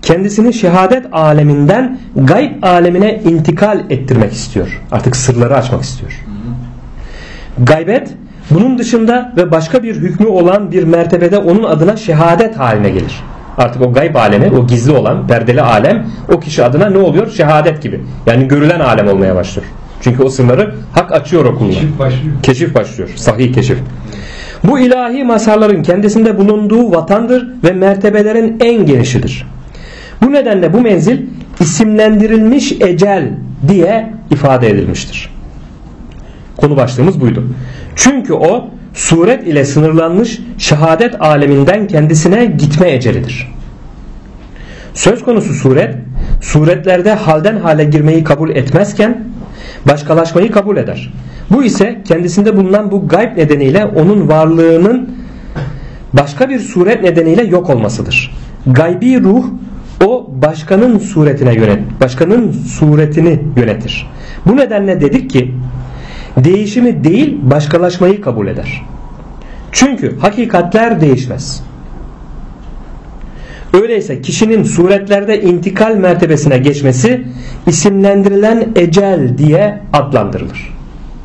kendisini şehadet aleminden gayb alemine intikal ettirmek istiyor. Artık sırları açmak istiyor. Gaybet bunun dışında ve başka bir hükmü olan bir mertebede onun adına şehadet haline gelir. Artık o gayb alemi, o gizli olan perdeli alem o kişi adına ne oluyor? Şehadet gibi. Yani görülen alem olmaya başlıyor. Çünkü o sırları hak açıyor o kuluna. Keşif başlıyor. Sahih keşif. Bu ilahi mazharların kendisinde bulunduğu vatandır ve mertebelerin en genişidir. Bu nedenle bu menzil isimlendirilmiş ecel diye ifade edilmiştir. Konu başlığımız buydu. Çünkü o suret ile sınırlanmış şehadet aleminden kendisine gitme ecelidir. Söz konusu suret, suretlerde halden hale girmeyi kabul etmezken başkalaşmayı kabul eder. Bu ise kendisinde bulunan bu gayb nedeniyle onun varlığının başka bir suret nedeniyle yok olmasıdır. Gaybi ruh o başkanın suretini yönetir. Bu nedenle dedik ki değişimi değil başkalaşmayı kabul eder. Çünkü hakikatler değişmez. Öyleyse kişinin suretlerde intikal mertebesine geçmesi isimlendirilen ecel diye adlandırılır.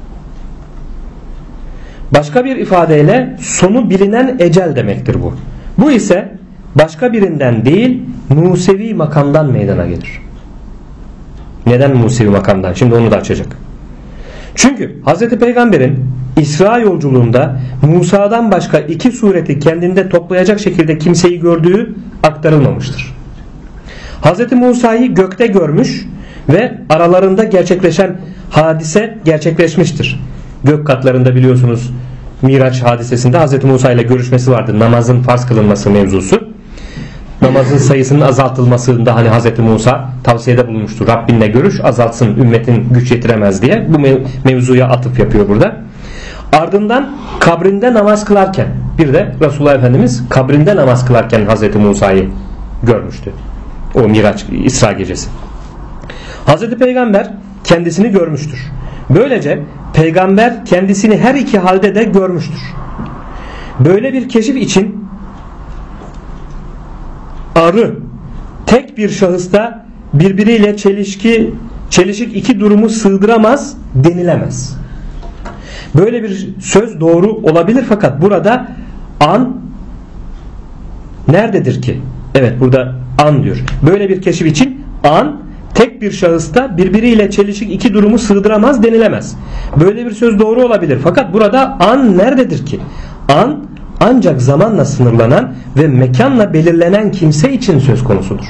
Başka bir ifadeyle sonu bilinen ecel demektir bu. Bu ise başka birinden değil Musevi makamdan meydana gelir. Neden Musevi makamdan? Şimdi onu da açacak. Çünkü Hz. Peygamber'in İsra yolculuğunda Musa'dan başka iki sureti kendinde toplayacak şekilde kimseyi gördüğü aktarılmamıştır. Hz. Musa'yı gökte görmüş ve aralarında gerçekleşen hadise gerçekleşmiştir. Gök katlarında biliyorsunuz Miraç hadisesinde Hz. Musa ile görüşmesi vardı. Namazın farz kılınması mevzusu. Namazın sayısının azaltılmasında hani Hz. Musa tavsiyede bulunmuştu. Rabbinle görüş azaltsın ümmetin güç yetiremez diye. Bu mevzuya atıf yapıyor burada. Ardından kabrinde namaz kılarken bir de Resulullah Efendimiz kabrinde namaz kılarken Hz. Musa'yı görmüştü. O Miraç İsra gecesi. Hz. Peygamber kendisini görmüştür. Böylece Peygamber kendisini her iki halde de görmüştür. Böyle bir keşif için arı tek bir şahısta birbiriyle çelişik iki durumu sığdıramaz denilemez. Böyle bir söz doğru olabilir fakat burada an nerededir ki? Evet burada an diyor. Böyle bir keşif için an tek bir şahısta birbiriyle çelişik iki durumu sığdıramaz denilemez. Böyle bir söz doğru olabilir fakat burada an nerededir ki? An ancak zamanla sınırlanan ve mekanla belirlenen kimse için söz konusudur.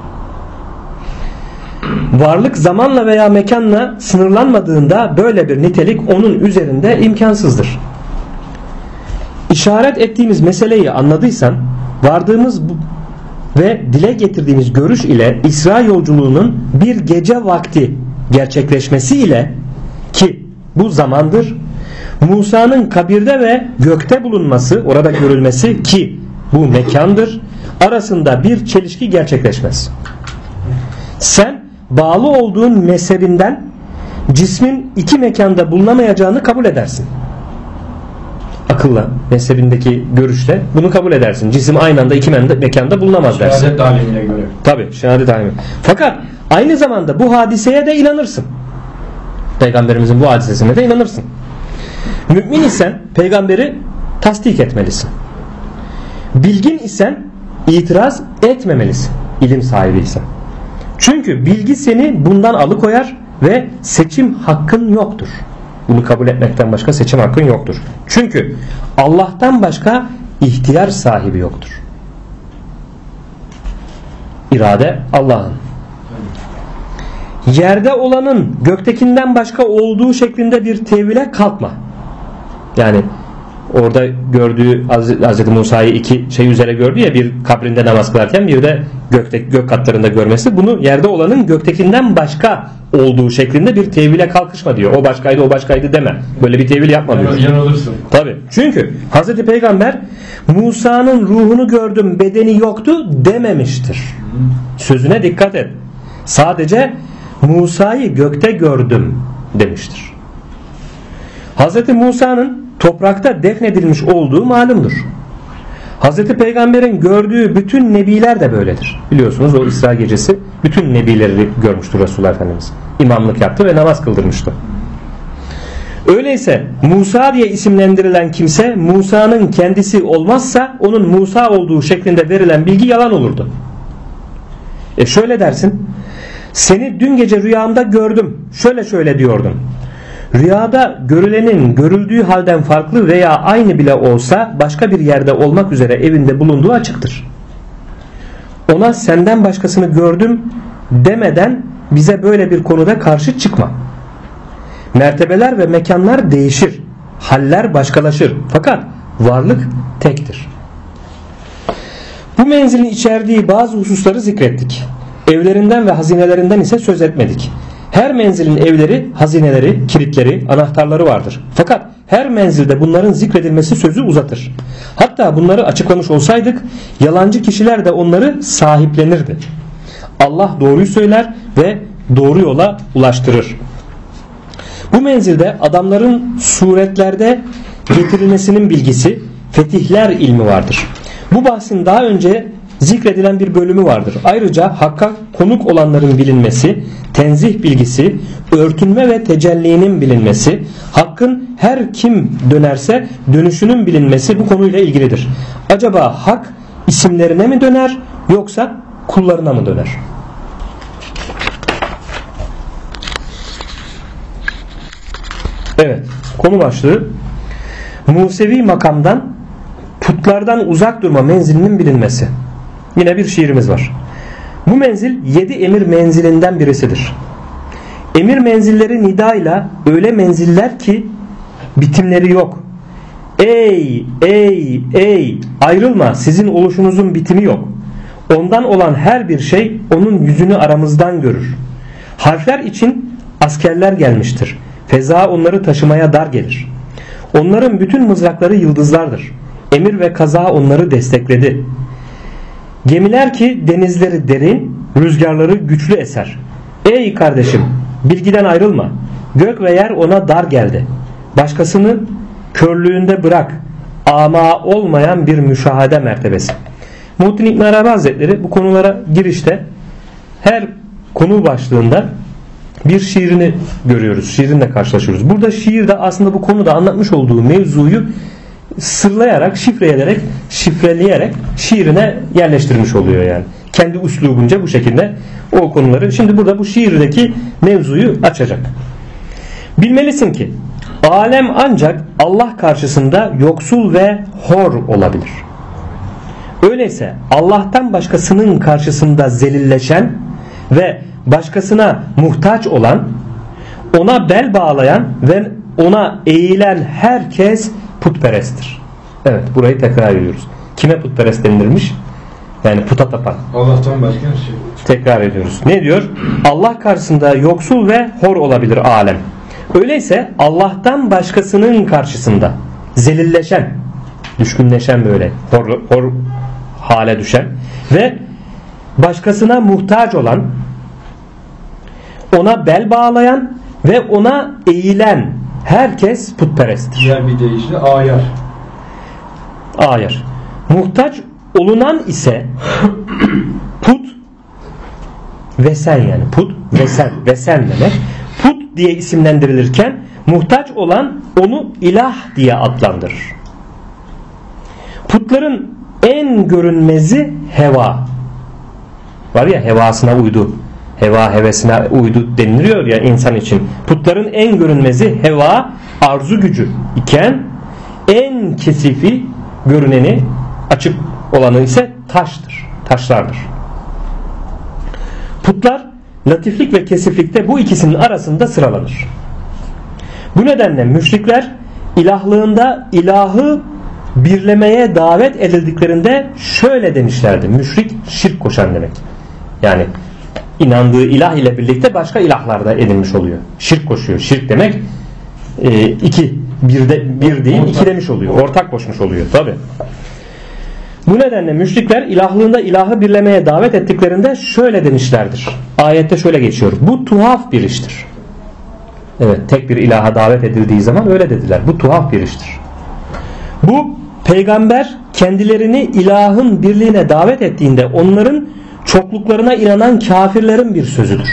Varlık zamanla veya mekanla sınırlanmadığında böyle bir nitelik onun üzerinde imkansızdır. İşaret ettiğimiz meseleyi anladıysan vardığımız ve dile getirdiğimiz görüş ile İsra yolculuğunun bir gece vakti gerçekleşmesi ile ki bu zamandır, Musa'nın kabirde ve gökte bulunması, orada görülmesi ki bu mekandır, arasında bir çelişki gerçekleşmez. Sen bağlı olduğun mezhebinden cismin iki mekanda bulunamayacağını kabul edersin. Akılla, mezhebindeki görüşle bunu kabul edersin. Cisim aynı anda iki mekanda bulunamaz dersin. Şehadet alemine göre. Tabii, şehadet alemi. Fakat aynı zamanda bu hadiseye de inanırsın. Peygamberimizin bu hadisesine de inanırsın. Mümin isen peygamberi tasdik etmelisin. Bilgin isen itiraz etmemelisin. İlim sahibiysen. Çünkü bilgi seni bundan alıkoyar ve seçim hakkın yoktur. Bunu kabul etmekten başka seçim hakkın yoktur. Çünkü Allah'tan başka ihtiyar sahibi yoktur. İrade Allah'ın. Yerde olanın göktekinden başka olduğu şeklinde bir tevhile kalkma. Yani orada gördüğü Hz. Musa'yı iki şey üzere gördü ya, bir kabrinde namaz kılarken bir de gök katlarında görmesi, bunu yerde olanın göktekinden başka olduğu şeklinde bir tevhile kalkışma diyor. O başkaydı deme. Böyle bir tevhil yapma diyor. Yanılırsın. Tabii. Çünkü Hz. Peygamber Musa'nın ruhunu gördüm bedeni yoktu dememiştir. Sözüne dikkat et. Sadece Musa'yı gökte gördüm demiştir. Hz. Musa'nın toprakta defnedilmiş olduğu malumdur. Hazreti Peygamber'in gördüğü bütün nebiler de böyledir. Biliyorsunuz o İsra gecesi bütün nebileri görmüştür Resulullah Efendimiz. İmamlık yaptı ve namaz kıldırmıştı. Öyleyse Musa diye isimlendirilen kimse Musa'nın kendisi olmazsa onun Musa olduğu şeklinde verilen bilgi yalan olurdu. Şöyle dersin: seni dün gece rüyamda gördüm, şöyle şöyle diyordum. Rüyada görülenin görüldüğü halden farklı veya aynı bile olsa başka bir yerde olmak üzere evinde bulunduğu açıktır. Ona senden başkasını gördüm demeden bize böyle bir konuda karşı çıkma. Mertebeler ve mekanlar değişir, haller başkalaşır, fakat varlık tektir. Bu menzilin içerdiği bazı hususları zikrettik. Evlerinden ve hazinelerinden ise söz etmedik. Her menzilin evleri, hazineleri, kilitleri, anahtarları vardır. Fakat her menzilde bunların zikredilmesi sözü uzatır. Hatta bunları açıklamış olsaydık yalancı kişiler de onları sahiplenirdi. Allah doğruyu söyler ve doğru yola ulaştırır. Bu menzilde adamların suretlerde getirilmesinin bilgisi, fetihler ilmi vardır. Bu bahsin daha önce zikredilen bir bölümü vardır. Ayrıca Hakk'a konuk olanların bilinmesi, tenzih bilgisi, örtünme ve tecellinin bilinmesi, Hakk'ın her kim dönerse dönüşünün bilinmesi bu konuyla ilgilidir. Acaba Hak isimlerine mi döner yoksa kullarına mı döner? Evet, konu başlığı Musevi makamdan putlardan uzak durma menzilinin bilinmesi. Yine bir şiirimiz var. Bu menzil 7 emir menzilinden birisidir. Emir menzilleri nidayla öyle menziller ki bitimleri yok. Ey ey ey, ayrılma, sizin oluşunuzun bitimi yok. Ondan olan her bir şey onun yüzünü aramızdan görür. Harfler için askerler gelmiştir. Feza onları taşımaya dar gelir. Onların bütün mızrakları yıldızlardır. Emir ve kaza onları destekledi. Gemiler ki denizleri derin, rüzgarları güçlü eser. Ey kardeşim, bilgiden ayrılma. Gök ve yer ona dar geldi. Başkasını körlüğünde bırak. Ama olmayan bir müşahede mertebesi. Muhittin İbn Arabi Hazretleri bu konulara girişte her konu başlığında bir şiirini görüyoruz. Şiirinle karşılaşıyoruz. Burada şiirde aslında bu konuda anlatmış olduğu mevzuyu sırlayarak, şifreleyerek şiirine yerleştirmiş oluyor yani. Kendi üslubunca bu şekilde o konuları. Şimdi burada bu şiirdeki mevzuyu açacak. Bilmelisin ki alem ancak Allah karşısında yoksul ve hor olabilir. Öyleyse Allah'tan başkasının karşısında zelilleşen ve başkasına muhtaç olan, ona bel bağlayan ve ona eğilen herkes putperesttir. Evet, burayı tekrar ediyoruz. Kime putperest denilirmiş? Yani puta tapan. Allah'tan başka bir şey. Tekrar ediyoruz. Ne diyor? Allah karşısında yoksul ve hor olabilir alem. Öyleyse Allah'tan başkasının karşısında zelilleşen, düşkünleşen, böyle hor hale düşen ve başkasına muhtaç olan, ona bel bağlayan ve ona eğilen herkes putperesttir. Diğer bir deyişle ayar. Ayar. Muhtaç olunan ise put ve sen, yani put ve sen demek. Put diye isimlendirilirken muhtaç olan onu ilah diye adlandırır. Putların en görünmezi heva. Var ya, hevasına uydu. Heva hevesine uydu deniliyor ya insan için. Putların en görünmezi heva, arzu gücü iken en kesifi, görüneni, açık olanı ise taştır. Taşlardır. Putlar latiflik ve kesiflikte bu ikisinin arasında sıralanır. Bu nedenle müşrikler ilahlığında ilahı birlemeye davet edildiklerinde şöyle demişlerdi. Müşrik şirk koşan demek. Yani inandığı ilah ile birlikte başka ilahlar da edinmiş oluyor. Şirk koşuyor. Şirk demek bir değil, iki demiş oluyor. Ortak koşmuş oluyor tabi. Bu nedenle müşrikler ilahlığında ilahı birlemeye davet ettiklerinde şöyle demişlerdir. Ayette şöyle geçiyor. Bu tuhaf bir iştir. Evet, tek bir ilaha davet edildiği zaman öyle dediler. Bu tuhaf bir iştir. Bu peygamber kendilerini ilahın birliğine davet ettiğinde onların çokluklarına inanan kafirlerin bir sözüdür.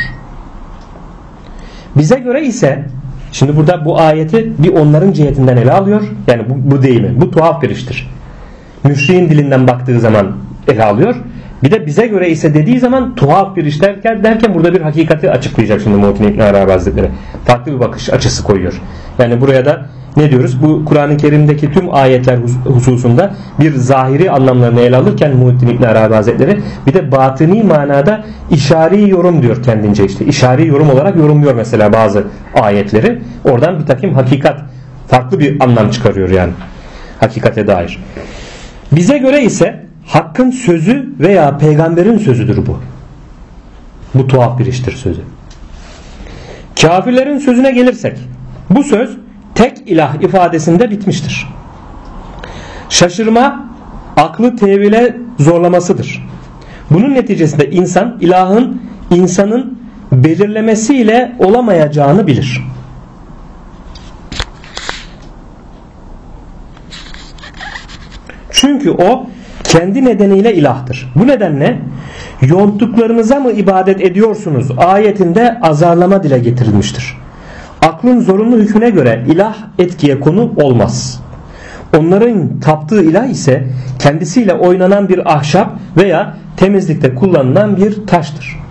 Bize göre ise, şimdi burada bu ayeti bir onların cihetinden ele alıyor. Yani bu deyimi, bu tuhaf bir iştir. Müşriğin dilinden baktığı zaman ele alıyor. Bir de bize göre ise dediği zaman tuhaf bir iş derken burada bir hakikati açıklayacak şimdi Muhittin İbn Arabi Hazretleri. Farklı bir bakış açısı koyuyor. Yani buraya da ne diyoruz? Bu Kur'an-ı Kerim'deki tüm ayetler hususunda bir zahiri anlamlarını ele alırken Muhittin İbn Arabi Hazretleri bir de batıni manada işari yorum diyor kendince işte. İşari yorum olarak yorumluyor mesela bazı ayetleri. Oradan bir takım hakikat, farklı bir anlam çıkarıyor yani. Hakikate dair. Bize göre ise Hakk'ın sözü veya peygamberin sözüdür bu. Bu tuhaf bir iştir sözü. Kafirlerin sözüne gelirsek, bu söz tek ilah ifadesinde bitmiştir. Şaşırma, aklı tevile zorlamasıdır. Bunun neticesinde insan, ilahın insanın belirlemesiyle olamayacağını bilir. Çünkü o kendi nedeniyle ilahtır. Bu nedenle yonttuklarınıza mı ibadet ediyorsunuz ayetinde azarlama dile getirilmiştir. Aklın zorunlu hükmüne göre ilah etkiye konu olmaz. Onların taptığı ilah ise kendisiyle oynanan bir ahşap veya temizlikte kullanılan bir taştır.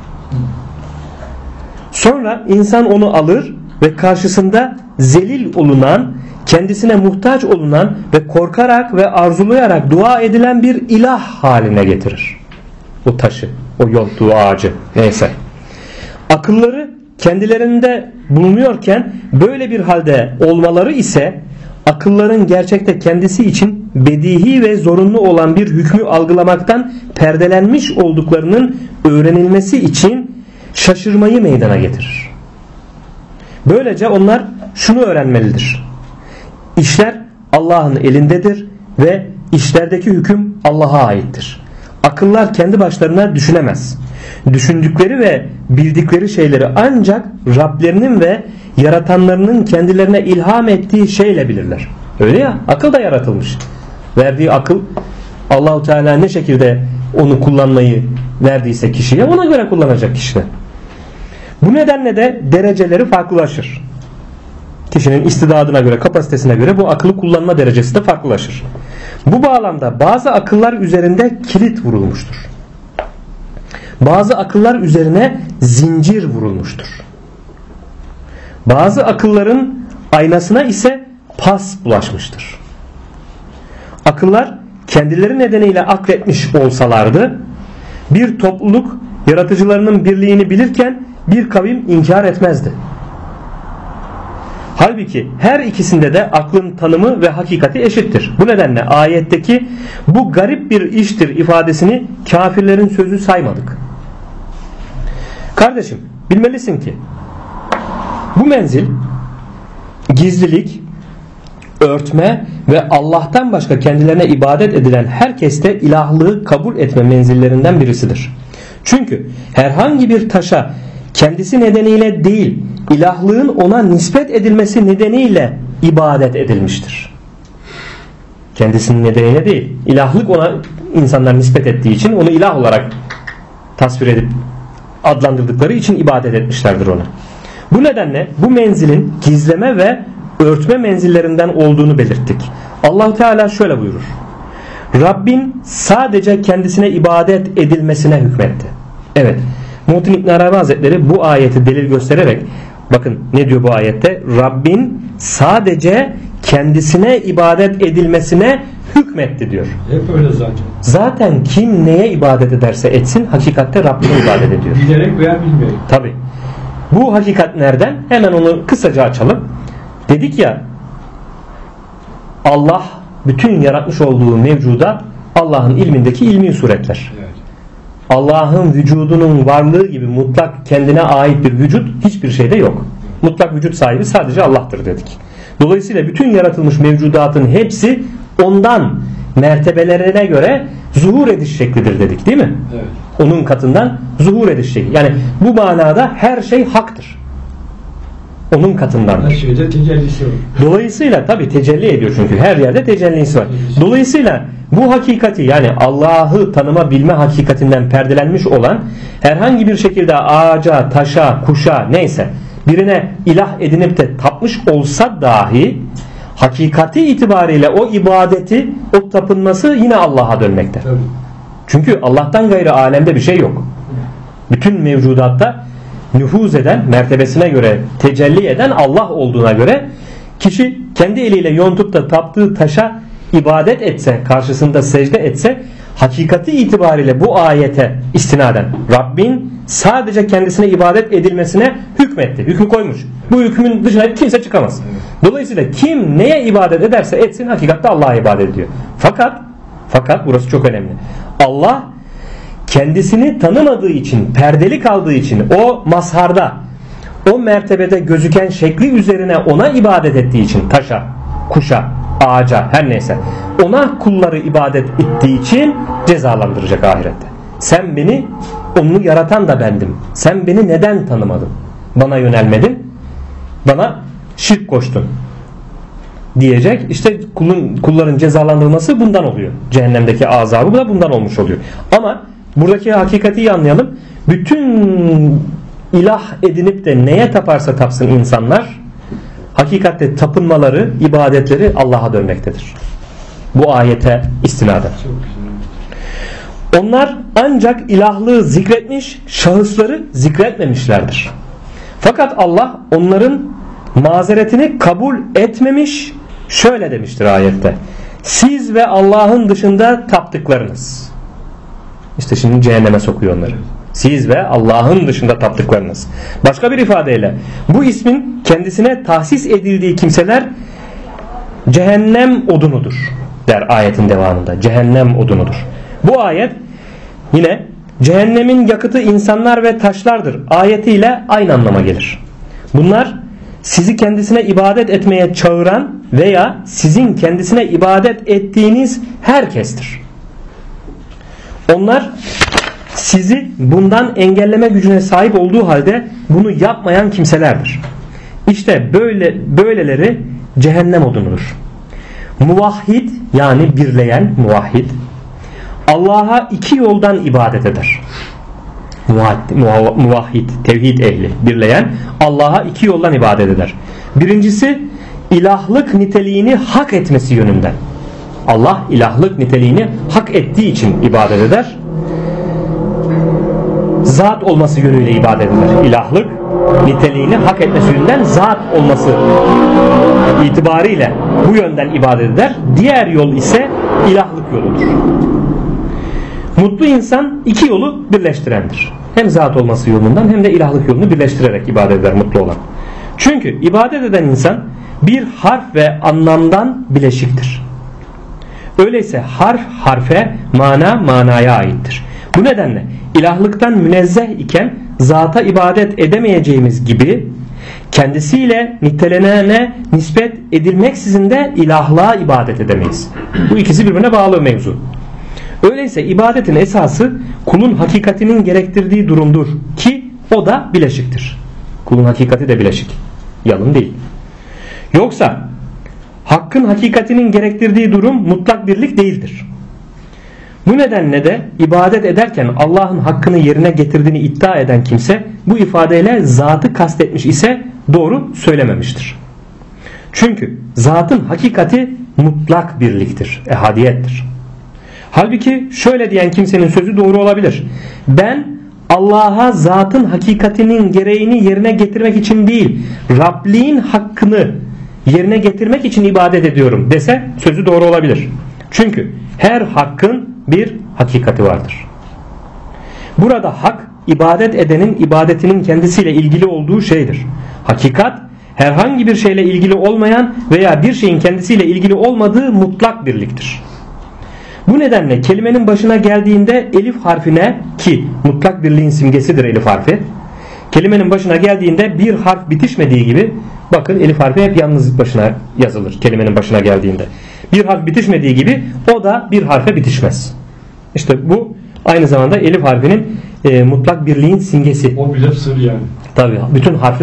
Sonra insan onu alır ve karşısında zelil olunan, kendisine muhtaç olunan ve korkarak ve arzulayarak dua edilen bir ilah haline getirir. O taşı, o yonttuğu ağacı, neyse. Akılları kendilerinde bulunuyorken böyle bir halde olmaları ise akılların gerçekte kendisi için bedihi ve zorunlu olan bir hükmü algılamaktan perdelenmiş olduklarının öğrenilmesi için şaşırmayı meydana getirir. Böylece onlar şunu öğrenmelidir: İşler Allah'ın elindedir ve işlerdeki hüküm Allah'a aittir. Akıllar kendi başlarına düşünemez. Düşündükleri ve bildikleri şeyleri ancak Rablerinin ve yaratanlarının kendilerine ilham ettiği şeyle bilirler. Öyle ya, akıl da yaratılmış. Verdiği akıl, Allah-u Teala ne şekilde onu kullanmayı verdiyse kişiye, ona göre kullanacak kişi. Bu nedenle de dereceleri farklılaşır. Kişinin istidadına göre, kapasitesine göre bu akıllı kullanma derecesi de farklılaşır. Bu bağlamda bazı akıllar üzerinde kilit vurulmuştur. Bazı akıllar üzerine zincir vurulmuştur. Bazı akılların aynasına ise pas bulaşmıştır. Akıllar kendileri nedeniyle akletmiş olsalardı, bir topluluk yaratıcılarının birliğini bilirken bir kavim inkar etmezdi. Halbuki her ikisinde de aklın tanımı ve hakikati eşittir. Bu nedenle ayetteki bu garip bir iştir ifadesini kafirlerin sözü saymadık. Kardeşim, bilmelisin ki bu menzil gizlilik, örtme ve Allah'tan başka kendilerine ibadet edilen herkeste ilahlığı kabul etme menzillerinden birisidir. Çünkü herhangi bir taşa kendisi nedeniyle değil, ilahlığın ona nispet edilmesi nedeniyle ibadet edilmiştir. Kendisinin nedeniyle değil, ilahlık ona insanlar nispet ettiği için onu ilah olarak tasvir edip adlandırdıkları için ibadet etmişlerdir ona. Bu nedenle bu menzilin gizleme ve örtme menzillerinden olduğunu belirttik. Allah-u Teala şöyle buyurur: Rabbin sadece kendisine ibadet edilmesine hükmetti. Evet, Muhittin İbn Arabi Hazretleri bu ayeti delil göstererek, bakın ne diyor bu ayette? Rabbin sadece kendisine ibadet edilmesine hükmetti diyor. Hep öyle zaten. Zaten kim neye ibadet ederse etsin hakikatte Rabbine ibadet ediyor. Bilerek veya bilmeyerek. Tabi. Bu hakikat nereden? Hemen onu kısaca açalım. Dedik ya, Allah bütün yaratmış olduğu mevcuda Allah'ın ilmindeki ilmi suretler. Evet. Allah'ın vücudunun varlığı gibi mutlak kendine ait bir vücut hiçbir şeyde yok. Mutlak vücut sahibi sadece Allah'tır dedik. Dolayısıyla bütün yaratılmış mevcudatın hepsi ondan mertebelerine göre zuhur ediş şeklidir dedik, değil mi? Evet. Onun katından zuhur ediş şekli. Yani bu manada her şey haktır. Onun katındandır. Her şeyde tecellisi var. Dolayısıyla tabi tecelli ediyor çünkü her yerde tecellisi var. Dolayısıyla bu hakikati, yani Allah'ı tanıma bilme hakikatinden perdelenmiş olan herhangi bir şekilde ağaca, taşa, kuşa, neyse birine ilah edinip de tapmış olsa dahi hakikati itibariyle o ibadeti, o tapınması yine Allah'a dönmekte. Tabii. Çünkü Allah'tan gayrı alemde bir şey yok. Bütün mevcudatta nüfuz eden, mertebesine göre tecelli eden Allah olduğuna göre kişi kendi eliyle yontup da taptığı taşa ibadet etse, karşısında secde etse, hakikati itibariyle bu ayete istinaden Rabbin sadece kendisine ibadet edilmesine hükmetti. Hükmü koymuş. Bu hükmün dışına kimse çıkamaz. Dolayısıyla kim neye ibadet ederse etsin hakikatte Allah'a ibadet ediyor. Fakat burası çok önemli. Allah kendisini tanımadığı için, perdeli kaldığı için o mazharda, o mertebede gözüken şekli üzerine ona ibadet ettiği için, taşa, kuşa, ağaca, her neyse, ona kulları ibadet ettiği için cezalandıracak ahirette. Sen beni, onu yaratan da bendim. Sen beni neden tanımadın? Bana yönelmedin, bana şirk koştun diyecek. İşte kulların cezalandırılması bundan oluyor. Cehennemdeki azabı da bundan olmuş oluyor. Ama buradaki hakikati iyi anlayalım. Bütün ilah edinip de neye taparsa tapsın insanlar, hakikatte tapınmaları, ibadetleri Allah'a dönmektedir. Bu ayete istinaden. Onlar ancak ilahlığı zikretmiş, şahısları zikretmemişlerdir. Fakat Allah onların mazeretini kabul etmemiş, şöyle demiştir ayette: siz ve Allah'ın dışında taptıklarınız. İşte şimdi cehenneme sokuyor onları. Siz ve Allah'ın dışında taptıklarınız. Başka bir ifadeyle bu ismin kendisine tahsis edildiği kimseler cehennem odunudur der ayetin devamında. Cehennem odunudur. Bu ayet yine cehennemin yakıtı insanlar ve taşlardır ayetiyle aynı anlama gelir. Bunlar sizi kendisine ibadet etmeye çağıran veya sizin kendisine ibadet ettiğiniz herkestir. Onlar sizi bundan engelleme gücüne sahip olduğu halde bunu yapmayan kimselerdir. İşte böyleleri cehennem odunudur. Muvahhid, yani birleyen muvahhid, Allah'a iki yoldan ibadet eder. Muvahhid, tevhid ehli, birleyen Allah'a iki yoldan ibadet eder. Birincisi ilahlık niteliğini hak etmesi yönünden. Allah ilahlık niteliğini hak ettiği için ibadet eder. Zat olması yönüyle ibadet eder. İlahlık niteliğini hak etmesi yönünden, zat olması itibariyle bu yönden ibadet eder. Diğer yol ise ilahlık yoludur. Mutlu insan iki yolu birleştirendir. Hem zat olması yolundan hem de ilahlık yolunu birleştirerek ibadet eder mutlu olan. Çünkü ibadet eden insan bir harf ve anlamdan bileşiktir. Öyleyse harf harfe, mana manaya aittir. Bu nedenle ilahlıktan münezzeh iken zata ibadet edemeyeceğimiz gibi kendisiyle nitelenene nispet edilmeksizin de ilahlığa ibadet edemeyiz. Bu ikisi birbirine bağlı mevzu. Öyleyse ibadetin esası kulun hakikatinin gerektirdiği durumdur ki o da bileşiktir. Kulun hakikati de bileşik, yalın değil. Yoksa hakkın hakikatinin gerektirdiği durum mutlak birlik değildir. Bu nedenle de ibadet ederken Allah'ın hakkını yerine getirdiğini iddia eden kimse bu ifadeyle zatı kastetmiş ise doğru söylememiştir. Çünkü zatın hakikati mutlak birliktir, ehadiyettir. Halbuki şöyle diyen kimsenin sözü doğru olabilir: ben Allah'a zatın hakikatinin gereğini yerine getirmek için değil, Rabliğin hakkını yerine getirmek için ibadet ediyorum dese sözü doğru olabilir. Çünkü her hakkın bir hakikati vardır. Burada hak, ibadet edenin ibadetinin kendisiyle ilgili olduğu şeydir. Hakikat, herhangi bir şeyle ilgili olmayan veya bir şeyin kendisiyle ilgili olmadığı mutlak birliktir. Bu nedenle kelimenin başına geldiğinde elif harfine, ki mutlak birliğin simgesidir elif harfi, kelimenin başına geldiğinde bir harf bitişmediği gibi, bakın elif harfi hep yalnız başına yazılır kelimenin başına geldiğinde. Bir harf bitişmediği gibi o da bir harfe bitişmez. İşte bu aynı zamanda elif harfinin mutlak birliğin simgesi. O bile sır yani. Tabii bütün harfler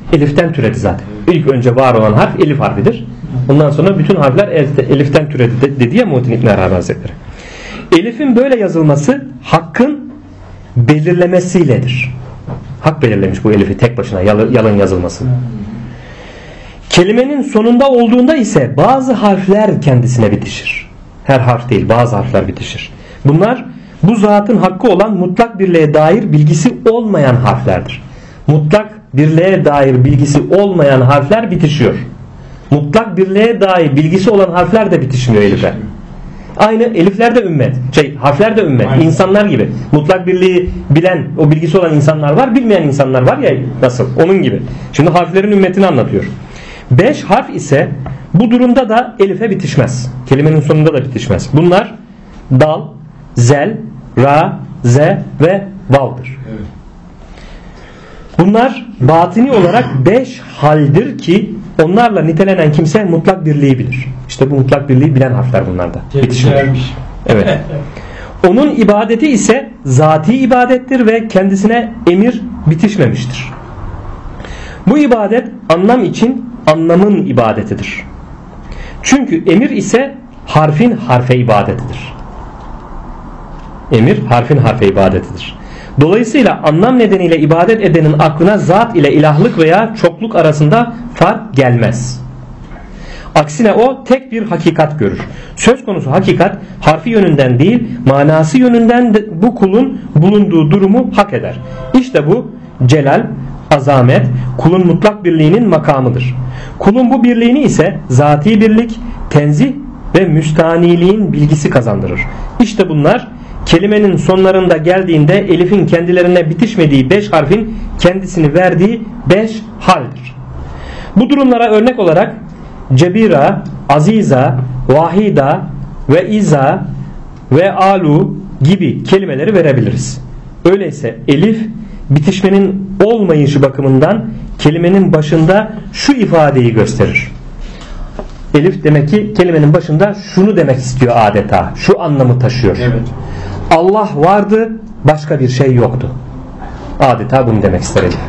eliften türedi zaten. İlk önce var olan harf elif harfidir. Ondan sonra bütün harfler eliften türedi dedi ya Muhittin İbn Arabi Hazretleri. Elif'in böyle yazılması hakkın belirlemesiyledir. Hak belirlemiş bu elifi tek başına yalın yazılması. Kelimenin sonunda olduğunda ise bazı harfler kendisine bitişir. Her harf değil, bazı harfler bitişir. Bunlar bu zatın hakkı olan mutlak birliğe dair bilgisi olmayan harflerdir. Mutlak birliğe dair bilgisi olmayan harfler bitişiyor. Mutlak birliğe dair bilgisi olan harfler de bitişmiyor elife. Aynı elifler de ümmet. Harfler de ümmet. Aynen. İnsanlar gibi. Mutlak birliği bilen, o bilgisi olan insanlar var, bilmeyen insanlar var ya nasıl? Onun gibi. Şimdi harflerin ümmetini anlatıyor. 5 harf ise bu durumda da elife bitişmez. Kelimenin sonunda da bitişmez. Bunlar dal, zel, ra, ze ve vav'dır. Evet. Bunlar batini olarak 5 haldir ki onlarla nitelenen kimse mutlak birliği bilir. İşte bu mutlak birliği bilen harfler bunlarda. Bitişmiş. Evet. Onun ibadeti ise zati ibadettir ve kendisine emir bitişmemiştir. Bu ibadet anlam için anlamın ibadetidir. Çünkü emir ise harfin harfe ibadetidir. Emir harfin harfe ibadetidir. Dolayısıyla anlam nedeniyle ibadet edenin aklına zat ile ilahlık veya çokluk arasında fark gelmez. Aksine o tek bir hakikat görür. Söz konusu hakikat harfi yönünden değil manası yönünden de bu kulun bulunduğu durumu hak eder. İşte bu celal, azamet kulun mutlak birliğinin makamıdır. Kulun bu birliğini ise zati birlik, tenzih ve müstaniliğin bilgisi kazandırır. İşte bunlar kelimenin sonlarında geldiğinde elifin kendilerine bitişmediği 5 harfin kendisini verdiği 5 haldir. Bu durumlara örnek olarak cebira, aziza, vahida ve iza ve alu gibi kelimeleri verebiliriz. Öyleyse elif bitişmenin olmayışı bakımından kelimenin başında şu ifadeyi gösterir. Elif demek ki kelimenin başında şunu demek istiyor adeta. Şu anlamı taşıyor. Evet. Allah vardı, başka bir şey yoktu. Adeta bunu demek ister elif.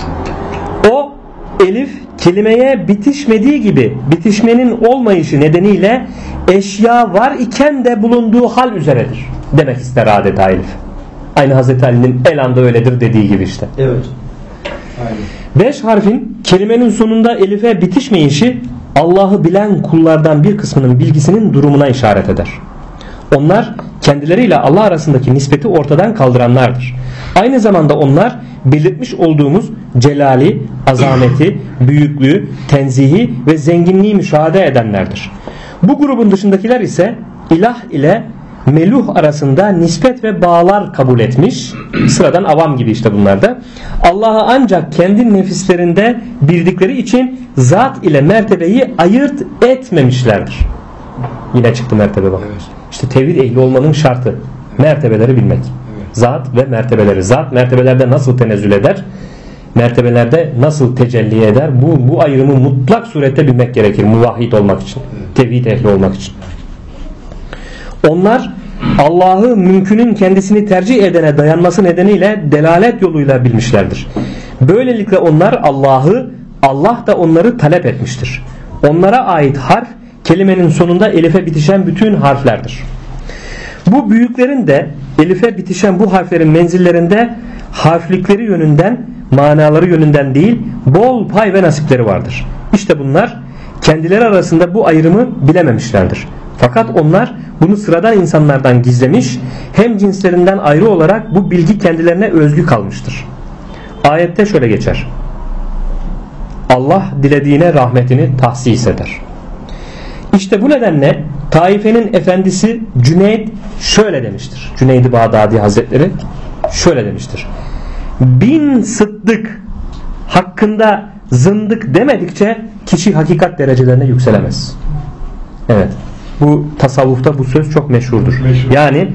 O elif kelimeye bitişmediği gibi bitişmenin olmayışı nedeniyle eşya var iken de bulunduğu hal üzeredir demek ister adeta elif. Aynı Hazreti Ali'nin elanda öyledir dediği gibi işte. Evet. Aynen. 5 harfin kelimenin sonunda elife bitişmeyişi Allah'ı bilen kullardan bir kısmının bilgisinin durumuna işaret eder. Onlar kendileriyle Allah arasındaki nispeti ortadan kaldıranlardır. Aynı zamanda onlar belirtmiş olduğumuz celali, azameti, büyüklüğü, tenzihi ve zenginliği müşahede edenlerdir. Bu grubun dışındakiler ise ilah ile meluh arasında nispet ve bağlar kabul etmiş. Sıradan avam gibi işte bunlar da. Allah'ı ancak kendi nefislerinde bildikleri için zat ile mertebeyi ayırt etmemişlerdir. Yine çıktı mertebe bak. Evet. İşte tevhid ehli olmanın şartı mertebeleri bilmek. Evet. Zat ve mertebeleri. Zat mertebelerde nasıl tenezzül eder? Mertebelerde nasıl tecelli eder? Bu ayrımı mutlak surette bilmek gerekir muvahhid olmak için. Evet. Tevhid ehli olmak için. Onlar Allah'ı mümkünün kendisini tercih edene dayanması nedeniyle delalet yoluyla bilmişlerdir. Böylelikle onlar Allah'ı, Allah da onları talep etmiştir. Onlara ait harf kelimenin sonunda elife bitişen bütün harflerdir. Bu büyüklerin de elife bitişen bu harflerin menzillerinde harflikleri yönünden, manaları yönünden değil bol pay ve nasipleri vardır. İşte bunlar kendileri arasında bu ayrımı bilememişlerdir. Fakat onlar bunu sıradan insanlardan gizlemiş, hem cinslerinden ayrı olarak bu bilgi kendilerine özgü kalmıştır. Ayette şöyle geçer. Allah dilediğine rahmetini tahsis eder. İşte bu nedenle taifenin efendisi Cüneyd şöyle demiştir. Cüneyd-i Bağdadi Hazretleri şöyle demiştir. 1000 sıddık hakkında zındık demedikçe kişi hakikat derecelerine yükselemez. Evet. Bu tasavvufta bu söz çok meşhurdur. Yani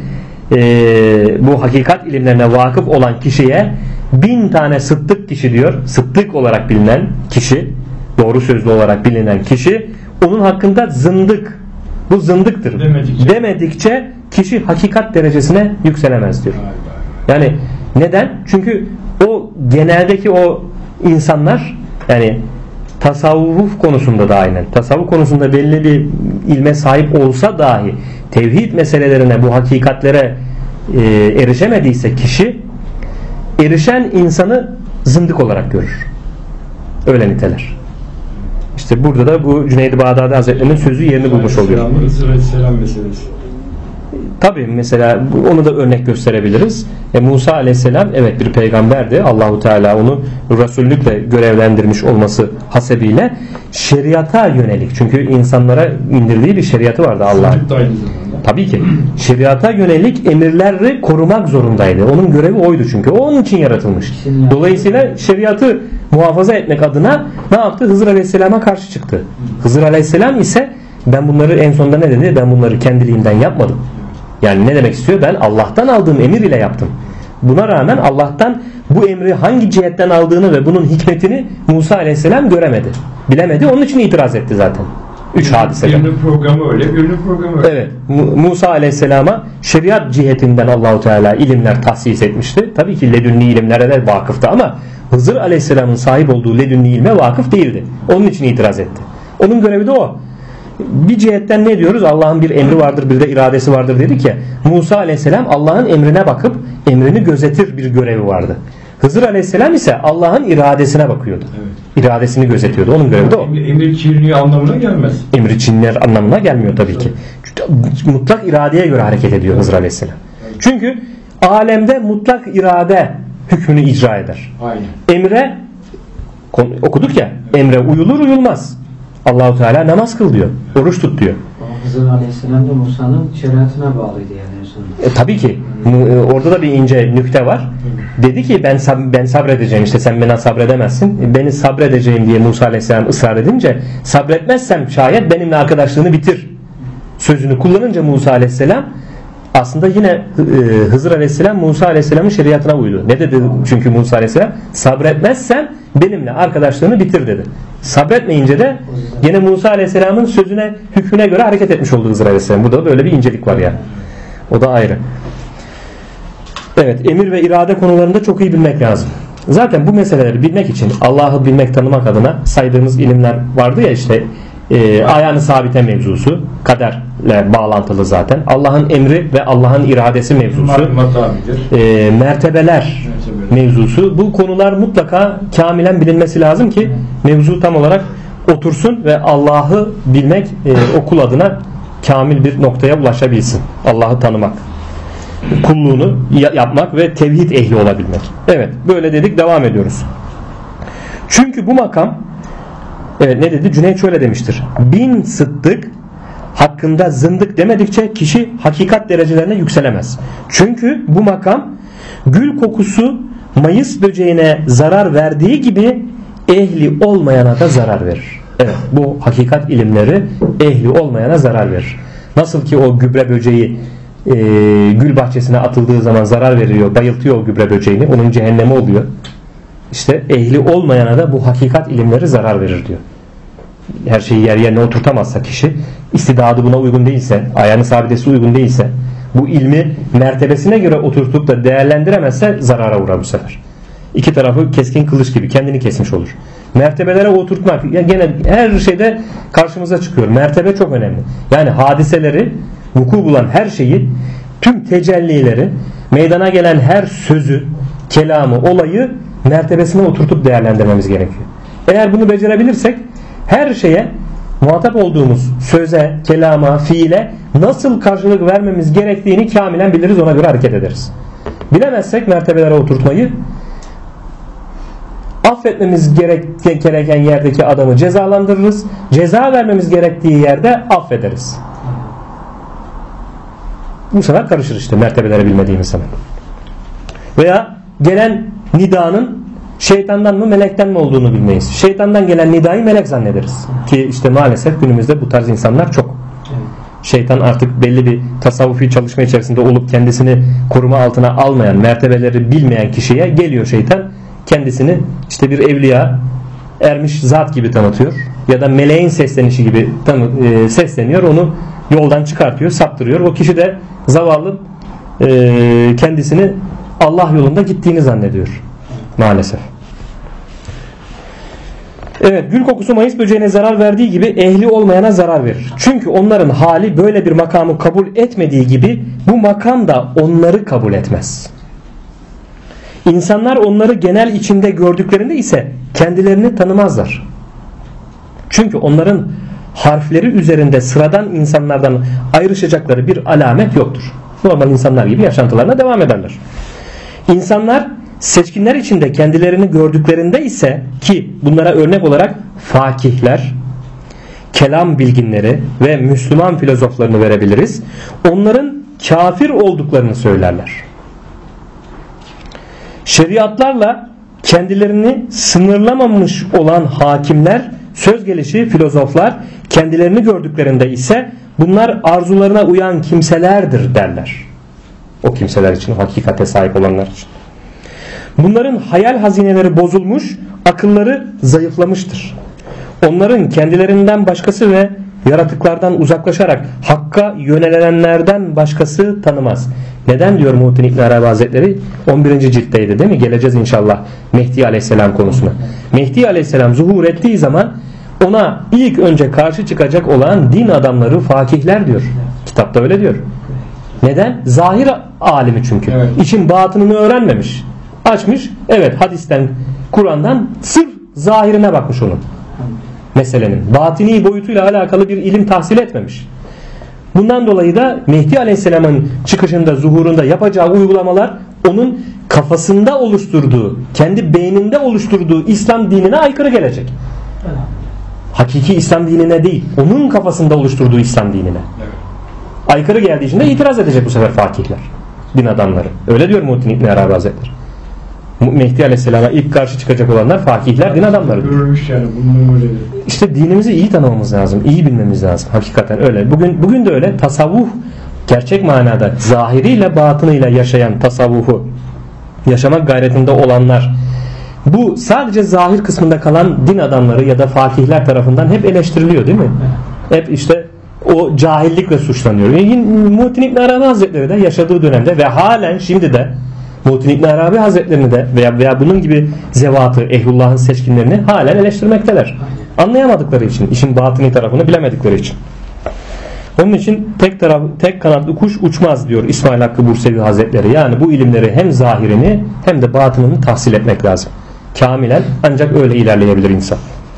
bu hakikat ilimlerine vakıf olan kişiye 1000 tane sıddık kişi diyor. Sıddık olarak bilinen kişi, doğru sözlü olarak bilinen kişi onun hakkında zındık, bu zındıktır demedikçe kişi hakikat derecesine yükselemez diyor. Yani neden? Çünkü o geneldeki o insanlar Yani tasavvuf konusunda da aynen. Tasavvuf konusunda belli bir ilme sahip olsa dahi tevhid meselelerine, bu hakikatlere erişemediyse kişi, erişen insanı zındık olarak görür. Öyle niteler. İşte burada da bu Cüneyd-i Bağdadi Hazretleri'nin sözü yerini bulmuş oluyor. Hızır Aleyhisselam meselesi. Tabii mesela onu da örnek gösterebiliriz. Musa Aleyhisselam evet bir peygamberdi. Allahu Teala onu Resullükle görevlendirmiş olması hasebiyle şeriata yönelik. Çünkü insanlara indirdiği bir şeriatı vardı Allah'ın. Tabii ki. Şeriata yönelik emirleri korumak zorundaydı. Onun görevi oydu çünkü. O onun için yaratılmış. Dolayısıyla şeriatı muhafaza etmek adına ne yaptı? Hızır Aleyhisselam'a karşı çıktı. Hızır Aleyhisselam ise ben bunları en sonunda ne dedi? Ben bunları kendiliğimden yapmadım. Yani ne demek istiyor? Ben Allah'tan aldığım emir ile yaptım. Buna rağmen Allah'tan bu emri hangi cihetten aldığını ve bunun hikmetini Musa Aleyhisselam göremedi. Bilemedi. Onun için itiraz etti zaten. 3 hadisede. Birinin programı öyle, birinin programı öyle. Evet. Musa Aleyhisselam'a şeriat cihetinden Allahu Teala ilimler tahsis etmişti. Tabii ki ledünni ilimlere de vakıftı ama Hızır Aleyhisselam'ın sahip olduğu ledünni ilme vakıf değildi. Onun için itiraz etti. Onun görevi de o. Bir cihetten ne diyoruz? Allah'ın bir emri vardır, bir de iradesi vardır dedik ya. Musa Aleyhisselam Allah'ın emrine bakıp emrini gözetir bir görevi vardı. Hızır Aleyhisselam ise Allah'ın iradesine bakıyordu. Evet. İradesini gözetiyordu. Onun görevi de o. Emri çiğniği anlamına gelmez. Emri çiğner anlamına gelmiyor tabii ki. Mutlak iradeye göre hareket ediyor Hızır Aleyhisselam. Çünkü alemde mutlak irade hükmünü icra eder. Aynen. Emre okuduk ya, emre uyulur uyulmaz. Allahu Teala namaz kıl diyor. Oruç tut diyor. Hızır Aleyhisselam da Musa'nın şeriatına bağlıydı yani sonunda. Tabii ki. Orada da bir ince nükte var. Dedi ki ben sabredeceğim, işte sen bana sabredemezsin. Beni sabredeceğim diye Musa Aleyhisselam ısrar edince, sabretmezsem şayet benimle arkadaşlığını bitir sözünü kullanınca Musa Aleyhisselam aslında yine Hızır Aleyhisselam Musa Aleyhisselam'ın şeriatına uydu. Ne dedi çünkü Musa Aleyhisselam? Sabretmezsem benimle arkadaşlığını bitir dedi. Sabretmeyince de yine Musa Aleyhisselam'ın sözüne, hükmüne göre hareket etmiş oldu Hızır Aleyhisselam. Burada böyle bir incelik var yani. O da ayrı. Evet, emir ve irade konularında çok iyi bilmek lazım. Zaten bu meseleleri bilmek için Allah'ı bilmek, tanımak adına saydığımız ilimler vardı ya işte ayağını sabite mevzusu, kaderle bağlantılı zaten. Allah'ın emri ve Allah'ın iradesi mevzusu, mertebeler mevzusu. Bu konular mutlaka kamilen bilinmesi lazım ki mevzu tam olarak otursun ve Allah'ı bilmek o kul adına kamil bir noktaya ulaşabilsin. Allah'ı tanımak, kulluğunu yapmak ve tevhid ehli olabilmek. Evet, böyle dedik, devam ediyoruz. Çünkü bu makam, evet, ne dedi? Cüneyt şöyle demiştir. 1000 sıddık hakkında zındık demedikçe kişi hakikat derecelerine yükselemez. Çünkü bu makam gül kokusu mayıs böceğine zarar verdiği gibi ehli olmayana da zarar verir. Evet, bu hakikat ilimleri ehli olmayana zarar verir. Nasıl ki o gübre böceği gül bahçesine atıldığı zaman zarar veriyor, bayıltıyor o gübre böceğini, onun cehennemi oluyor. İşte ehli olmayana da bu hakikat ilimleri zarar verir diyor. Her şeyi yer yerine oturtamazsa kişi, istidadı buna uygun değilse, ayağının sabitesi uygun değilse, bu ilmi mertebesine göre oturtup da değerlendiremezse zarara uğrar bu sefer. İki tarafı keskin kılıç gibi kendini kesmiş olur. Mertebelere oturtmak, yani gene her şeyde karşımıza çıkıyor. Mertebe çok önemli. Yani hadiseleri, vuku bulan her şeyi, tüm tecellileri, meydana gelen her sözü, kelamı, olayı mertebesine oturtup değerlendirmemiz gerekiyor. Eğer bunu becerebilirsek her şeye, muhatap olduğumuz söze, kelama, fiile nasıl karşılık vermemiz gerektiğini kamilen biliriz, ona göre hareket ederiz. Bilemezsek mertebelere oturtmayı, affetmemiz gereken yerdeki adamı cezalandırırız, ceza vermemiz gerektiği yerde affederiz. Bu sefer karışır işte mertebeleri bilmediğimiz zaman. Veya gelen nidanın şeytandan mı melekten mi olduğunu bilmeyiz. Şeytandan gelen nidayı melek zannederiz. Ki işte maalesef günümüzde bu tarz insanlar çok. Şeytan artık belli bir tasavvufi çalışma içerisinde olup kendisini koruma altına almayan, mertebeleri bilmeyen kişiye geliyor şeytan. Kendisini işte bir evliya, ermiş zat gibi tanıtıyor. Ya da meleğin seslenişi gibi sesleniyor. Onu yoldan çıkartıyor, saptırıyor. O kişi de zavallı kendisini Allah yolunda gittiğini zannediyor. Maalesef. Evet, gül kokusu Mayıs böceğine zarar verdiği gibi ehli olmayana zarar verir. Çünkü onların hali böyle bir makamı kabul etmediği gibi bu makam da onları kabul etmez. İnsanlar onları genel içinde gördüklerinde ise kendilerini tanımazlar. Çünkü onların harfleri üzerinde sıradan insanlardan ayrışacakları bir alamet yoktur. Normal insanlar gibi yaşantılarına devam ederler. İnsanlar seçkinler içinde kendilerini gördüklerinde ise, ki bunlara örnek olarak fakihler, kelam bilginleri ve Müslüman filozoflarını verebiliriz, onların kafir olduklarını söylerler. Şeriatlarla kendilerini sınırlamamış olan hakimler, söz gelişi filozoflar, kendilerini gördüklerinde ise bunlar arzularına uyan kimselerdir derler. O kimseler için, hakikate sahip olanlar için. Bunların hayal hazineleri bozulmuş, akılları zayıflamıştır. Onların kendilerinden başkası ve yaratıklardan uzaklaşarak hakka yönelenlerden başkası tanımaz. Neden diyor Muhittin İbn Arabi Hazretleri? 11. ciltteydi değil mi? Geleceğiz inşallah Mehdi Aleyhisselam konusuna. Mehdi Aleyhisselam zuhur ettiği zaman ona ilk önce karşı çıkacak olan din adamları, fakihler diyor. Kitapta öyle diyor. Neden? Zahir alimi çünkü. Evet. İçin batınını öğrenmemiş. Açmış, evet hadisten, Kur'an'dan sırf zahirine bakmış onun. Meselenin batini boyutuyla alakalı bir ilim tahsil etmemiş. Bundan dolayı da Mehdi Aleyhisselam'ın çıkışında, zuhurunda yapacağı uygulamalar onun kafasında oluşturduğu, kendi beyninde oluşturduğu İslam dinine aykırı gelecek. Hakiki İslam dinine değil, onun kafasında oluşturduğu İslam dinine aykırı geldiği için de itiraz edecek bu sefer fakihler, din adamları. Öyle diyor Muhittin İbn Arabi Hazretleri. Mehdi Aleyhisselam'a ilk karşı çıkacak olanlar fakihler, din adamları. Görülmüş yani, bunun öyle. İşte dinimizi iyi tanımamız lazım, iyi bilmemiz lazım. Hakikaten öyle. Bugün de öyle. Tasavvuf gerçek manada zahiriyle batınıyla yaşayan tasavvufu yaşamak gayretinde olanlar, bu sadece zahir kısmında kalan din adamları ya da fakihler tarafından hep eleştiriliyor değil mi? Hep işte o cahillikle suçlanıyor. Muhittin İbn Arabi Hazretleri de yaşadığı dönemde ve halen şimdi de Muhittin İbn Arabi Hazretlerini de veya bunun gibi zevatı, ehlullah'ın seçkinlerini halen eleştirmekteler. Anlayamadıkları için, işin batini tarafını bilemedikleri için. Onun için tek kanatlı kuş uçmaz diyor İsmail Hakkı Bursevi Hazretleri. Yani bu ilimleri hem zahirini hem de batınını tahsil etmek lazım. Kamilen, ancak öyle ilerleyebilir insan.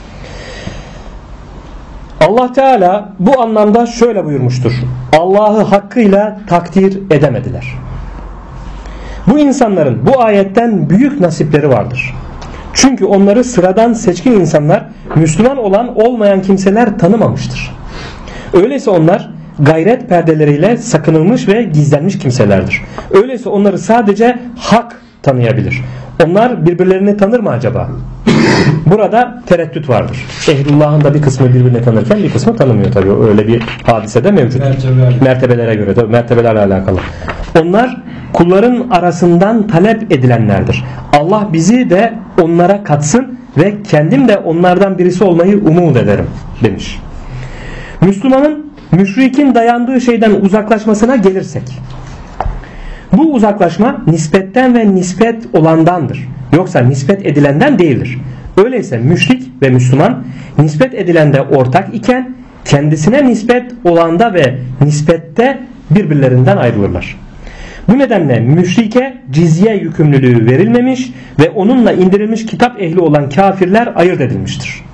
Allah Teala bu anlamda şöyle buyurmuştur: Allah'ı hakkıyla takdir edemediler. Bu insanların bu ayetten büyük nasipleri vardır. Çünkü onları sıradan seçkin insanlar, Müslüman olan olmayan kimseler tanımamıştır. Öyleyse onlar gayret perdeleriyle sakınılmış ve gizlenmiş kimselerdir. Öyleyse onları sadece hak tanıyabilir. Onlar birbirlerini tanır mı acaba? Burada tereddüt vardır. Ehlullah'ın da bir kısmı birbirini tanırken bir kısmı tanımıyor tabii. Öyle bir hadise de mevcut. Mertebelere göre de, mertebelerle alakalı. Onlar kulların arasından talep edilenlerdir. Allah bizi de onlara katsın ve kendim de onlardan birisi olmayı umut ederim demiş. Müslümanın müşrikin dayandığı şeyden uzaklaşmasına gelirsek, bu uzaklaşma nispetten ve nispet olandandır. Yoksa nispet edilenden değildir. Öyleyse müşrik ve Müslüman nispet edilende ortak iken kendisine nispet olanda ve nispette birbirlerinden ayrılırlar. Bu nedenle müşrike cizye yükümlülüğü verilmemiş ve onunla indirilmiş kitap ehli olan kafirler ayırt edilmiştir.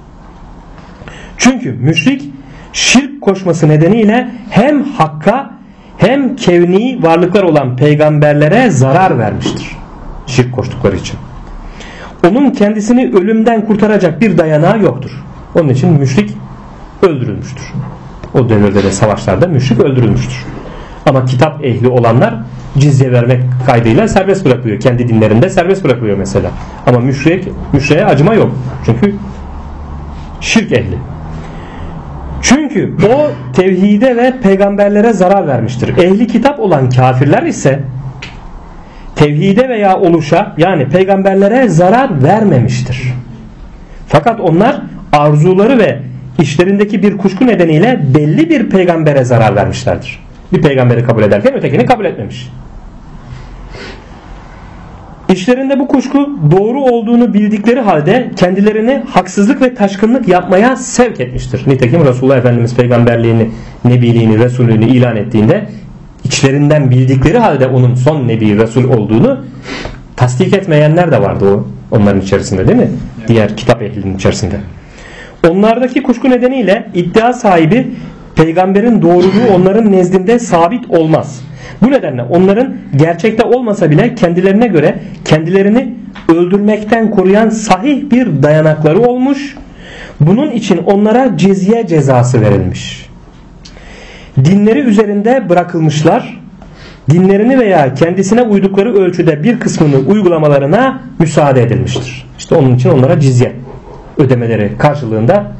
Çünkü müşrik şirk koşması nedeniyle hem hakka hem kevni varlıklar olan peygamberlere zarar vermiştir. Şirk koştukları için. Onun kendisini ölümden kurtaracak bir dayanağı yoktur. Onun için müşrik öldürülmüştür. O devirde de savaşlarda müşrik öldürülmüştür. Ama kitap ehli olanlar cizye vermek kaydıyla serbest bırakılıyor. Kendi dinlerinde serbest bırakılıyor mesela. Ama müşriğe acıma yok. Çünkü şirk ehli. Çünkü o tevhide ve peygamberlere zarar vermiştir. Ehli kitap olan kafirler ise tevhide veya oluşa, yani peygamberlere zarar vermemiştir. Fakat onlar arzuları ve işlerindeki bir kuşku nedeniyle belli bir peygambere zarar vermişlerdir. Bir peygamberi kabul ederken ötekini kabul etmemiş. İşlerinde bu kuşku doğru olduğunu bildikleri halde kendilerini haksızlık ve taşkınlık yapmaya sevk etmiştir. Nitekim Resulullah Efendimiz peygamberliğini, nebiliğini, resulünü ilan ettiğinde içlerinden bildikleri halde onun son nebi, resul olduğunu tasdik etmeyenler de vardı onların içerisinde, değil mi? Evet. Diğer kitap ehlinin içerisinde. Onlardaki kuşku nedeniyle iddia sahibi peygamberin doğruluğu onların nezdinde sabit olmaz. Bu nedenle onların gerçekte olmasa bile kendilerine göre kendilerini öldürmekten koruyan sahih bir dayanakları olmuş. Bunun için onlara cizye cezası verilmiş. Dinleri üzerinde bırakılmışlar. Dinlerini veya kendisine uydukları ölçüde bir kısmını uygulamalarına müsaade edilmiştir. İşte onun için onlara cizye ödemeleri karşılığında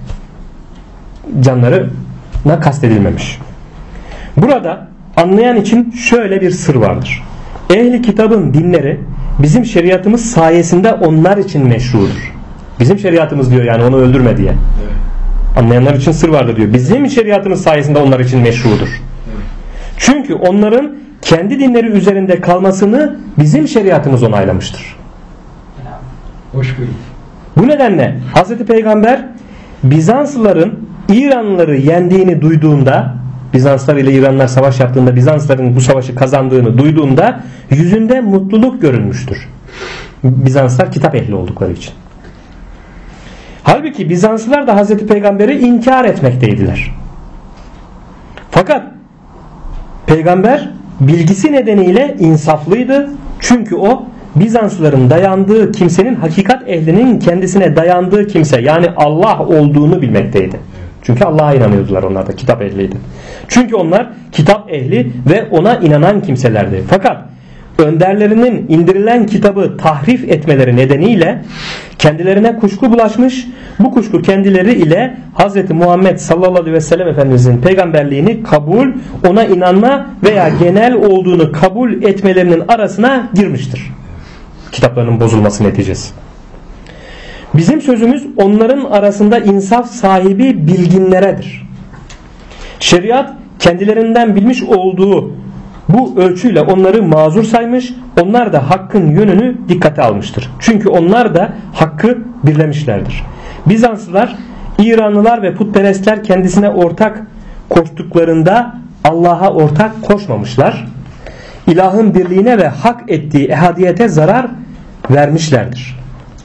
canlarına kastedilmemiş. Burada anlayan için şöyle bir sır vardır. Ehli kitabın dinleri bizim şeriatımız sayesinde onlar için meşrudur. Bizim şeriatımız diyor, yani onu öldürme diye. Evet. Anlayanlar için sır vardır diyor. Bizim şeriatımız sayesinde onlar için meşrudur. Evet. Çünkü onların kendi dinleri üzerinde kalmasını bizim şeriatımız onaylamıştır. Hoşgörü. Bu nedenle Hz. Peygamber Bizanslıların İranlıları yendiğini duyduğunda, Bizanslar ile İranlılar savaş yaptığında Bizansların bu savaşı kazandığını duyduğunda yüzünde mutluluk görünmüştür. Bizanslar kitap ehli oldukları için. Halbuki Bizanslılar da Hz. Peygamber'i inkar etmekteydiler. Fakat Peygamber bilgisi nedeniyle insaflıydı. Çünkü o Bizanslıların dayandığı kimsenin hakikat ehlinin kendisine dayandığı kimse, yani Allah olduğunu bilmekteydi. Çünkü Allah'a inanıyordular, onlar da kitap ehliydi. Çünkü onlar kitap ehli ve ona inanan kimselerdi. Fakat önderlerinin indirilen kitabı tahrif etmeleri nedeniyle kendilerine kuşku bulaşmış. Bu kuşku kendileri ile Hz. Muhammed sallallahu aleyhi ve sellem Efendimizin peygamberliğini kabul, ona inanma veya genel olduğunu kabul etmelerinin arasına girmiştir. Kitaplarının bozulması neticesi. Bizim sözümüz onların arasında insaf sahibi bilginleredir. Şeriat kendilerinden bilmiş olduğu bu ölçüyle onları mazur saymış, onlar da hakkın yönünü dikkate almıştır. Çünkü onlar da hakkı birlemişlerdir. Bizanslılar, İranlılar ve putperestler kendisine ortak koştuklarında Allah'a ortak koşmamışlar. İlahın birliğine ve hak ettiği ehadiyete zarar vermişlerdir.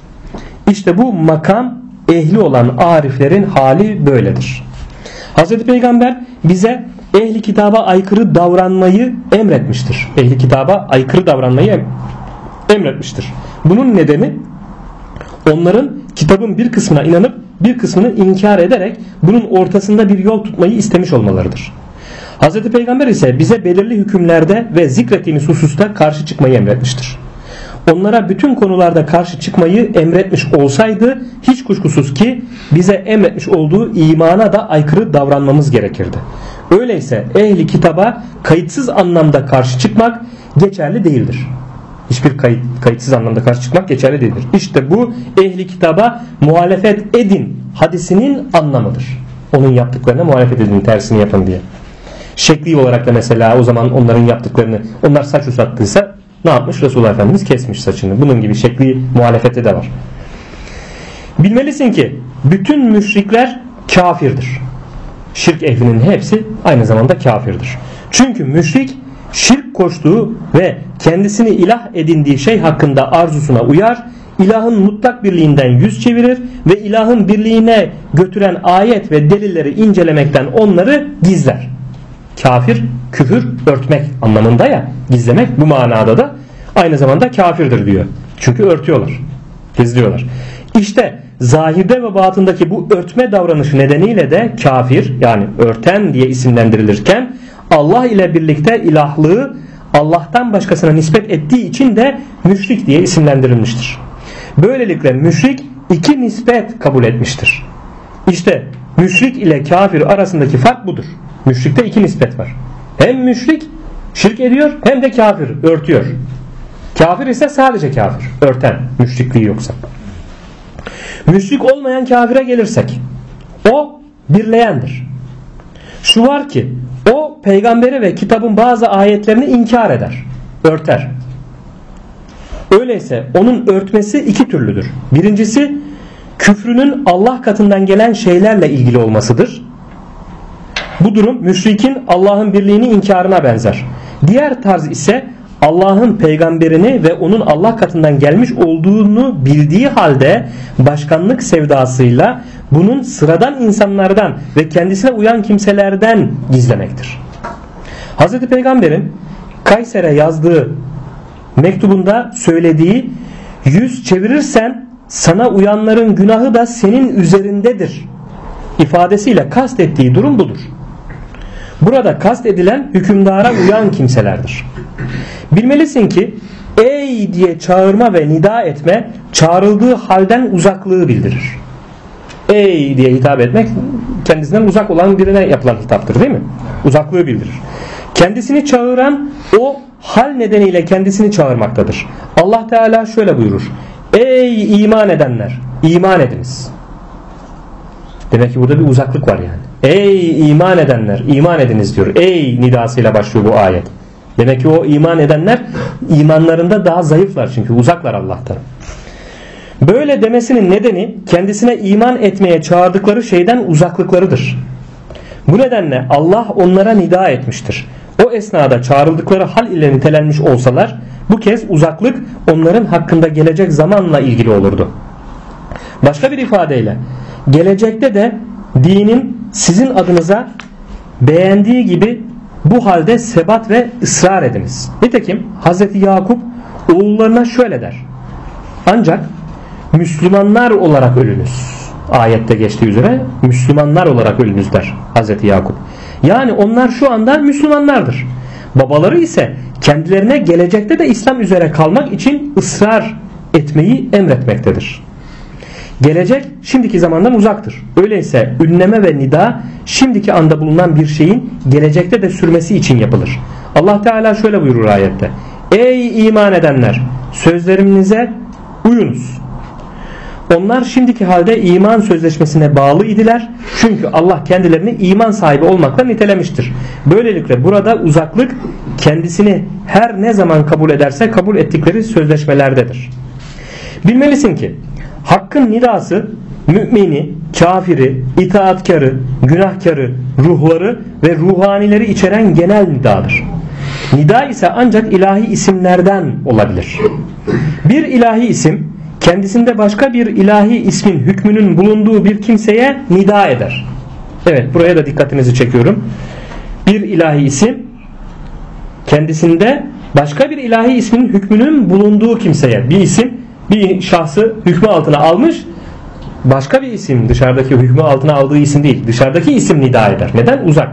İşte bu makam ehli olan ariflerin hali böyledir. Hz. Peygamber bize ehli kitaba aykırı davranmayı emretmiştir. Ehli kitaba aykırı davranmayı emretmiştir. Bunun nedeni onların kitabın bir kısmına inanıp bir kısmını inkar ederek bunun ortasında bir yol tutmayı istemiş olmalarıdır. Hz. Peygamber ise bize belirli hükümlerde ve zikrettiğimiz hususta karşı çıkmayı emretmiştir. Onlara bütün konularda karşı çıkmayı emretmiş olsaydı hiç kuşkusuz ki bize emretmiş olduğu imana da aykırı davranmamız gerekirdi. Öyleyse ehli kitaba kayıtsız anlamda karşı çıkmak geçerli değildir. Hiçbir kayıtsız anlamda karşı çıkmak geçerli değildir. İşte bu ehli kitaba muhalefet edin hadisinin anlamıdır. Onun yaptıklarına muhalefet edin, tersini yapın diye. Şekli olarak da mesela o zaman onların yaptıklarını, onlar saç uzattıysa ne yapmış? Resulullah Efendimiz kesmiş saçını. Bunun gibi şekli muhalefeti de var. Bilmelisin ki bütün müşrikler kafirdir. Şirk ehlinin hepsi aynı zamanda kafirdir. Çünkü müşrik şirk koştuğu ve kendisini ilah edindiği şey hakkında arzusuna uyar, ilahın mutlak birliğinden yüz çevirir ve ilahın birliğine götüren ayet ve delilleri incelemekten onları gizler. Kafir, küfür, örtmek anlamında ya, gizlemek bu manada da aynı zamanda kafirdir diyor. Çünkü örtüyorlar, gizliyorlar. İşte zahirde ve batındaki bu örtme davranışı nedeniyle de kafir, yani örten diye isimlendirilirken Allah ile birlikte ilahlığı Allah'tan başkasına nispet ettiği için de müşrik diye isimlendirilmiştir. Böylelikle müşrik iki nispet kabul etmiştir. İşte müşrik ile kafir arasındaki fark budur. Müşrikte iki nispet var. Hem müşrik şirk ediyor hem de kafir örtüyor. Kafir ise sadece kafir, örten, müşrikliği yoksa. Müşrik olmayan kafire gelirsek, o birleyendir. Şu var ki o peygamberi ve kitabın bazı ayetlerini inkar eder, örter. Öyleyse onun örtmesi iki türlüdür. Birincisi küfrünün Allah katından gelen şeylerle ilgili olmasıdır. Bu durum müşrikin Allah'ın birliğini inkarına benzer. Diğer tarz ise Allah'ın peygamberini ve onun Allah katından gelmiş olduğunu bildiği halde başkanlık sevdasıyla bunun sıradan insanlardan ve kendisine uyan kimselerden gizlemektir. Hz. Peygamber'in Kayser'e yazdığı mektubunda söylediği yüz çevirirsen sana uyanların günahı da senin üzerindedir ifadesiyle kastettiği durum budur. Burada kastedilen hükümdara uyan kimselerdir. Bilmelisin ki ey diye çağırma ve nida etme çağrıldığı halden uzaklığı bildirir. Ey diye hitap etmek kendisinden uzak olan birine yapılan hitaptır, değil mi? Uzaklığı bildirir. Kendisini çağıran o hal nedeniyle kendisini çağırmaktadır. Allah Teala şöyle buyurur: ey iman edenler, iman ediniz. Demek ki burada bir uzaklık var yani. Ey iman edenler, iman ediniz diyor. Ey nidasıyla başlıyor bu ayet. Demek ki o iman edenler imanlarında daha zayıflar, çünkü uzaklar Allah'tan. Böyle demesinin nedeni kendisine iman etmeye çağırdıkları şeyden uzaklıklarıdır. Bu nedenle Allah onlara nida etmiştir. O esnada çağrıldıkları hal ile nitelenmiş olsalar bu kez uzaklık onların hakkında gelecek zamanla ilgili olurdu. Başka bir ifadeyle gelecekte de dinin sizin adınıza beğendiği gibi bu halde sebat ve ısrar ediniz. Nitekim Hz. Yakup oğullarına şöyle der: ancak Müslümanlar olarak ölünüz. Ayette geçtiği üzere Müslümanlar olarak ölünüz der Hz. Yakup. Yani onlar şu anda Müslümanlardır. Babaları ise kendilerine gelecekte de İslam üzere kalmak için ısrar etmeyi emretmektedir. Gelecek şimdiki zamandan uzaktır. Öyleyse ünleme ve nida şimdiki anda bulunan bir şeyin gelecekte de sürmesi için yapılır. Allah Teala şöyle buyurur ayette: ey iman edenler, sözlerimize uyunuz. Onlar şimdiki halde iman sözleşmesine bağlı idiler. Çünkü Allah kendilerini iman sahibi olmakla nitelemiştir. Böylelikle burada uzaklık kendisini her ne zaman kabul ederse kabul ettikleri sözleşmelerdedir. Bilmelisin ki hakkın nidası mümini, kafiri, itaatkarı, günahkarı, ruhları ve ruhanileri içeren genel nidadır. Nida ise ancak ilahi isimlerden olabilir. Bir ilahi isim kendisinde başka bir ilahi ismin hükmünün bulunduğu bir kimseye nida eder. Evet, buraya da dikkatinizi çekiyorum. Bir ilahi isim kendisinde başka bir ilahi ismin hükmünün bulunduğu kimseye, bir isim bir şahsı hükmü altına almış, başka bir isim dışarıdaki hükmü altına aldığı isim değil, dışarıdaki isim nida eder. Neden? Uzak.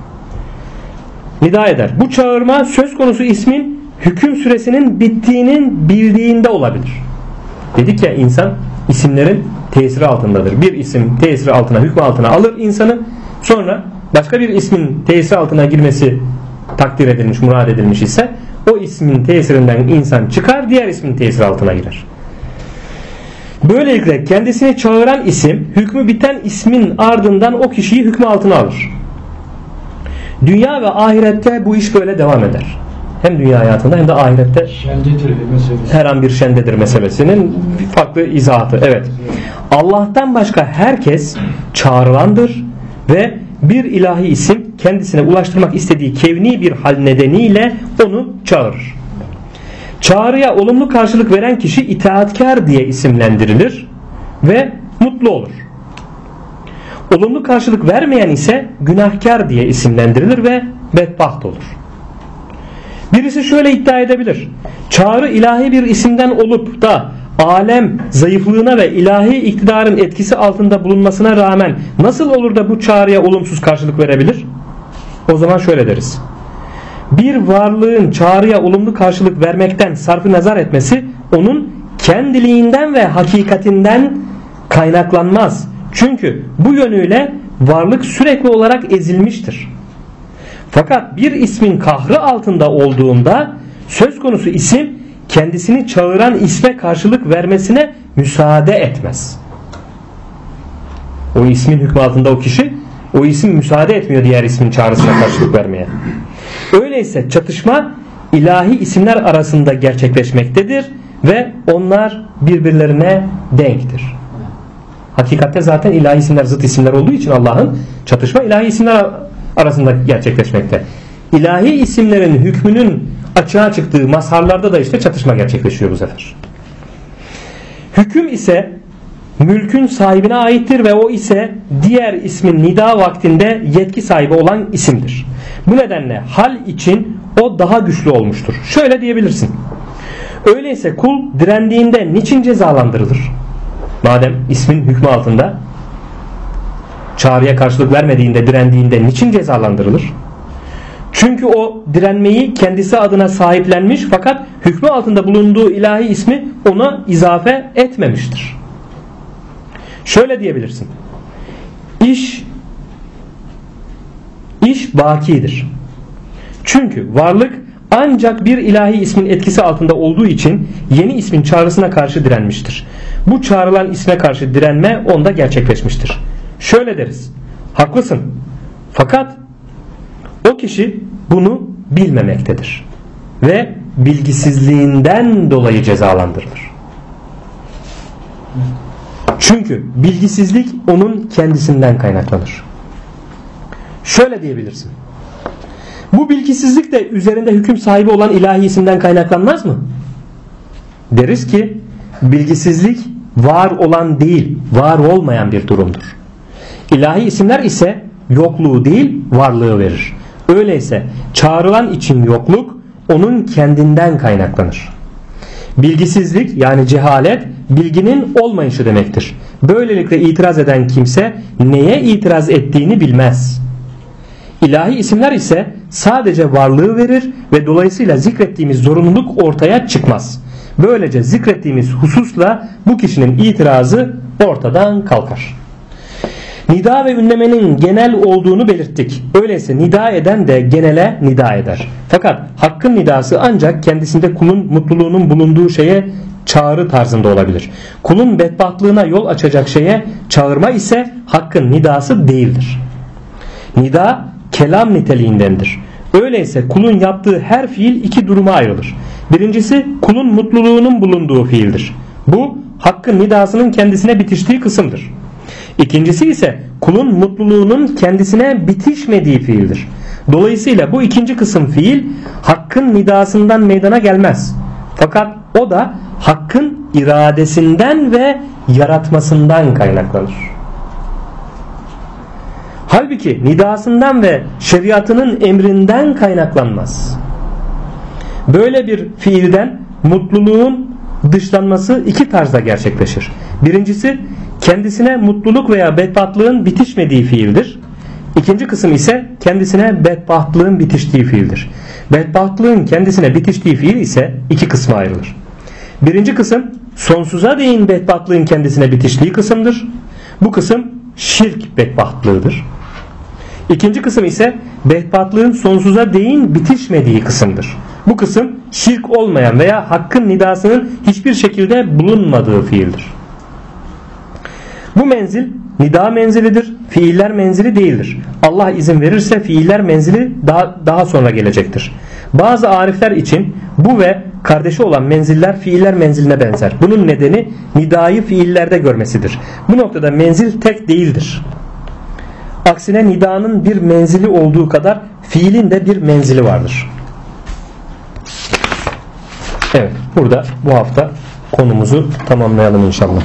Nida eder. Bu çağırma söz konusu ismin hüküm süresinin bittiğinin bildiğinde olabilir. Dedik ya, insan isimlerin tesiri altındadır. Bir isim tesiri altına, hükmü altına alır insanı, sonra başka bir ismin tesiri altına girmesi takdir edilmiş, murad edilmiş ise o ismin tesirinden insan çıkar, diğer ismin tesiri altına girer. Böylelikle kendisini çağıran isim hükmü biten ismin ardından o kişiyi hükmü altına alır. Dünya ve ahirette bu iş böyle devam eder. Hem dünya hayatında hem de ahirette her an bir şendedir meselesinin farklı izahatı. Evet. Allah'tan başka herkes çağrılandır ve bir ilahi isim kendisine ulaştırmak istediği kevni bir hal nedeniyle onu çağırır. Çağrıya olumlu karşılık veren kişi itaatkar diye isimlendirilir ve mutlu olur. Olumlu karşılık vermeyen ise günahkar diye isimlendirilir ve bedbaht olur. Birisi şöyle iddia edebilir: çağrı ilahi bir isimden olup da alem zayıflığına ve ilahi iktidarın etkisi altında bulunmasına rağmen nasıl olur da bu çağrıya olumsuz karşılık verebilir? O zaman şöyle deriz: bir varlığın çağrıya olumlu karşılık vermekten sarfı nazar etmesi onun kendiliğinden ve hakikatinden kaynaklanmaz. Çünkü bu yönüyle varlık sürekli olarak ezilmiştir. Fakat bir ismin kahrı altında olduğunda söz konusu isim kendisini çağıran isme karşılık vermesine müsaade etmez. O ismin hükmü altında o kişi, o isim müsaade etmiyor diğer ismin çağrısına karşılık vermeye. Öyleyse çatışma ilahi isimler arasında gerçekleşmektedir ve onlar birbirlerine denktir. Hakikatte zaten ilahi isimler zıt isimler olduğu için Allah'ın çatışma ilahi isimler arasında gerçekleşmekte. İlahi isimlerin hükmünün açığa çıktığı mazharlarda da işte çatışma gerçekleşiyor bu sefer. Hüküm ise mülkün sahibine aittir ve o ise diğer ismin nida vaktinde yetki sahibi olan isimdir. Bu nedenle hal için o daha güçlü olmuştur. Şöyle diyebilirsin: öyleyse kul direndiğinde niçin cezalandırılır? Madem ismin hükmü altında, çağrıya karşılık vermediğinde, direndiğinde niçin cezalandırılır? Çünkü o direnmeyi kendisi adına sahiplenmiş fakat hükmü altında bulunduğu ilahi ismi ona izafe etmemiştir. Şöyle diyebilirsin: İş bakidir. Çünkü varlık ancak bir ilahi ismin etkisi altında olduğu için yeni ismin çağrısına karşı direnmiştir. Bu çağrılan isme karşı direnme onda gerçekleşmiştir. Şöyle deriz: haklısın. Fakat o kişi bunu bilmemektedir ve bilgisizliğinden dolayı cezalandırılır. Çünkü bilgisizlik onun kendisinden kaynaklanır. Şöyle diyebilirsin: bu bilgisizlik de üzerinde hüküm sahibi olan ilahi isimden kaynaklanmaz mı? Deriz ki bilgisizlik var olan değil, var olmayan bir durumdur. İlahi isimler ise yokluğu değil, varlığı verir. Öyleyse çağrılan için yokluk onun kendinden kaynaklanır. Bilgisizlik yani cehalet bilginin olmayışı demektir. Böylelikle itiraz eden kimse neye itiraz ettiğini bilmez. İlahi isimler ise sadece varlığı verir ve dolayısıyla zikrettiğimiz zorunluluk ortaya çıkmaz. Böylece zikrettiğimiz hususla bu kişinin itirazı ortadan kalkar. Nida ve ünlemenin genel olduğunu belirttik. Öyleyse nida eden de genele nida eder. Fakat hakkın nidası ancak kendisinde kulun mutluluğunun bulunduğu şeye çağrı tarzında olabilir. Kulun bedbahtlığına yol açacak şeye çağırma ise hakkın nidası değildir. Nida kelam niteliğindendir. Öyleyse kulun yaptığı her fiil iki duruma ayrılır. Birincisi kulun mutluluğunun bulunduğu fiildir. Bu hakkın nidasının kendisine bitiştiği kısımdır. İkincisi ise kulun mutluluğunun kendisine bitişmediği fiildir. Dolayısıyla bu ikinci kısım fiil hakkın nidasından meydana gelmez. Fakat o da hakkın iradesinden ve yaratmasından kaynaklanır. Halbuki nidasından ve şeriatının emrinden kaynaklanmaz. Böyle bir fiilden mutluluğun dışlanması iki tarzda gerçekleşir. Birincisi kendisine mutluluk veya bedbahtlığın bitişmediği fiildir. İkinci kısım ise kendisine bedbahtlığın bitiştiği fiildir. Bedbahtlığın kendisine bitiştiği fiil ise iki kısma ayrılır. Birinci kısım sonsuza değin bedbahtlığın kendisine bitiştiği kısımdır. Bu kısım şirk bedbahtlığıdır. İkinci kısım ise bedbahtlığın sonsuza değin bitişmediği kısımdır. Bu kısım şirk olmayan veya hakkın nidasının hiçbir şekilde bulunmadığı fiildir. Bu menzil nida menzilidir, fiiller menzili değildir. Allah izin verirse fiiller menzili daha sonra gelecektir. Bazı arifler için bu ve kardeşi olan menziller fiiller menziline benzer. Bunun nedeni nidayı fiillerde görmesidir. Bu noktada menzil tek değildir. Aksine nidanın bir menzili olduğu kadar fiilin de bir menzili vardır. Evet, burada bu hafta konumuzu tamamlayalım inşallah.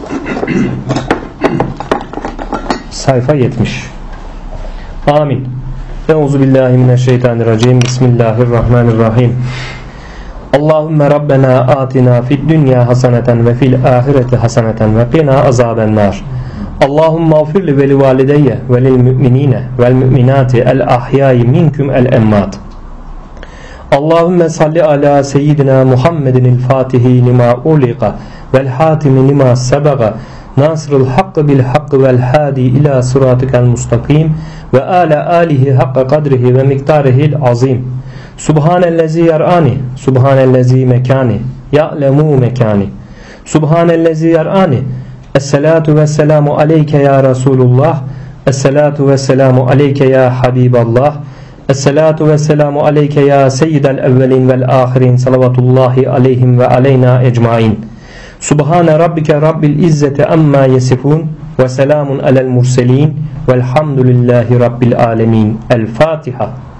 Sayfa 70. Amin. Euzubillahimineşşeytanirracim. Bismillahirrahmanirrahim. Allahümme Rabbena atina fid dünya haseneten ve fil ahireti haseneten ve qina azabennar. Allahümme ağfir li ve li valideyye ve lil müminine vel müminati el ahyayi minkum el emmat. Allahümme salli ala seyyidina Muhammedin el fatihi lima uliqa vel hatimi lima sebaga nasrul hakkı bil hakkı vel hadi ila sıratikel mustakim ve ala alihi hakka kadrihi ve miktarihil azim. Subhanellezi yar'ani, subhanellezi mekani, ya'lemu mekani. Subhanellezi yar'ani. Esselatu vesselamu aleyke ya Resulullah. Esselatu vesselamu aleyke ya Habiballah. Esselatu ve selamu aleyke ya seyyidel evvelin vel ahirin salavatullahi aleyhim ve aleyna ecmain. Subhane rabbike rabbil izzeti amma yesifun ve selamun alel murselin velhamdülillahi rabbil alemin. El Fatiha.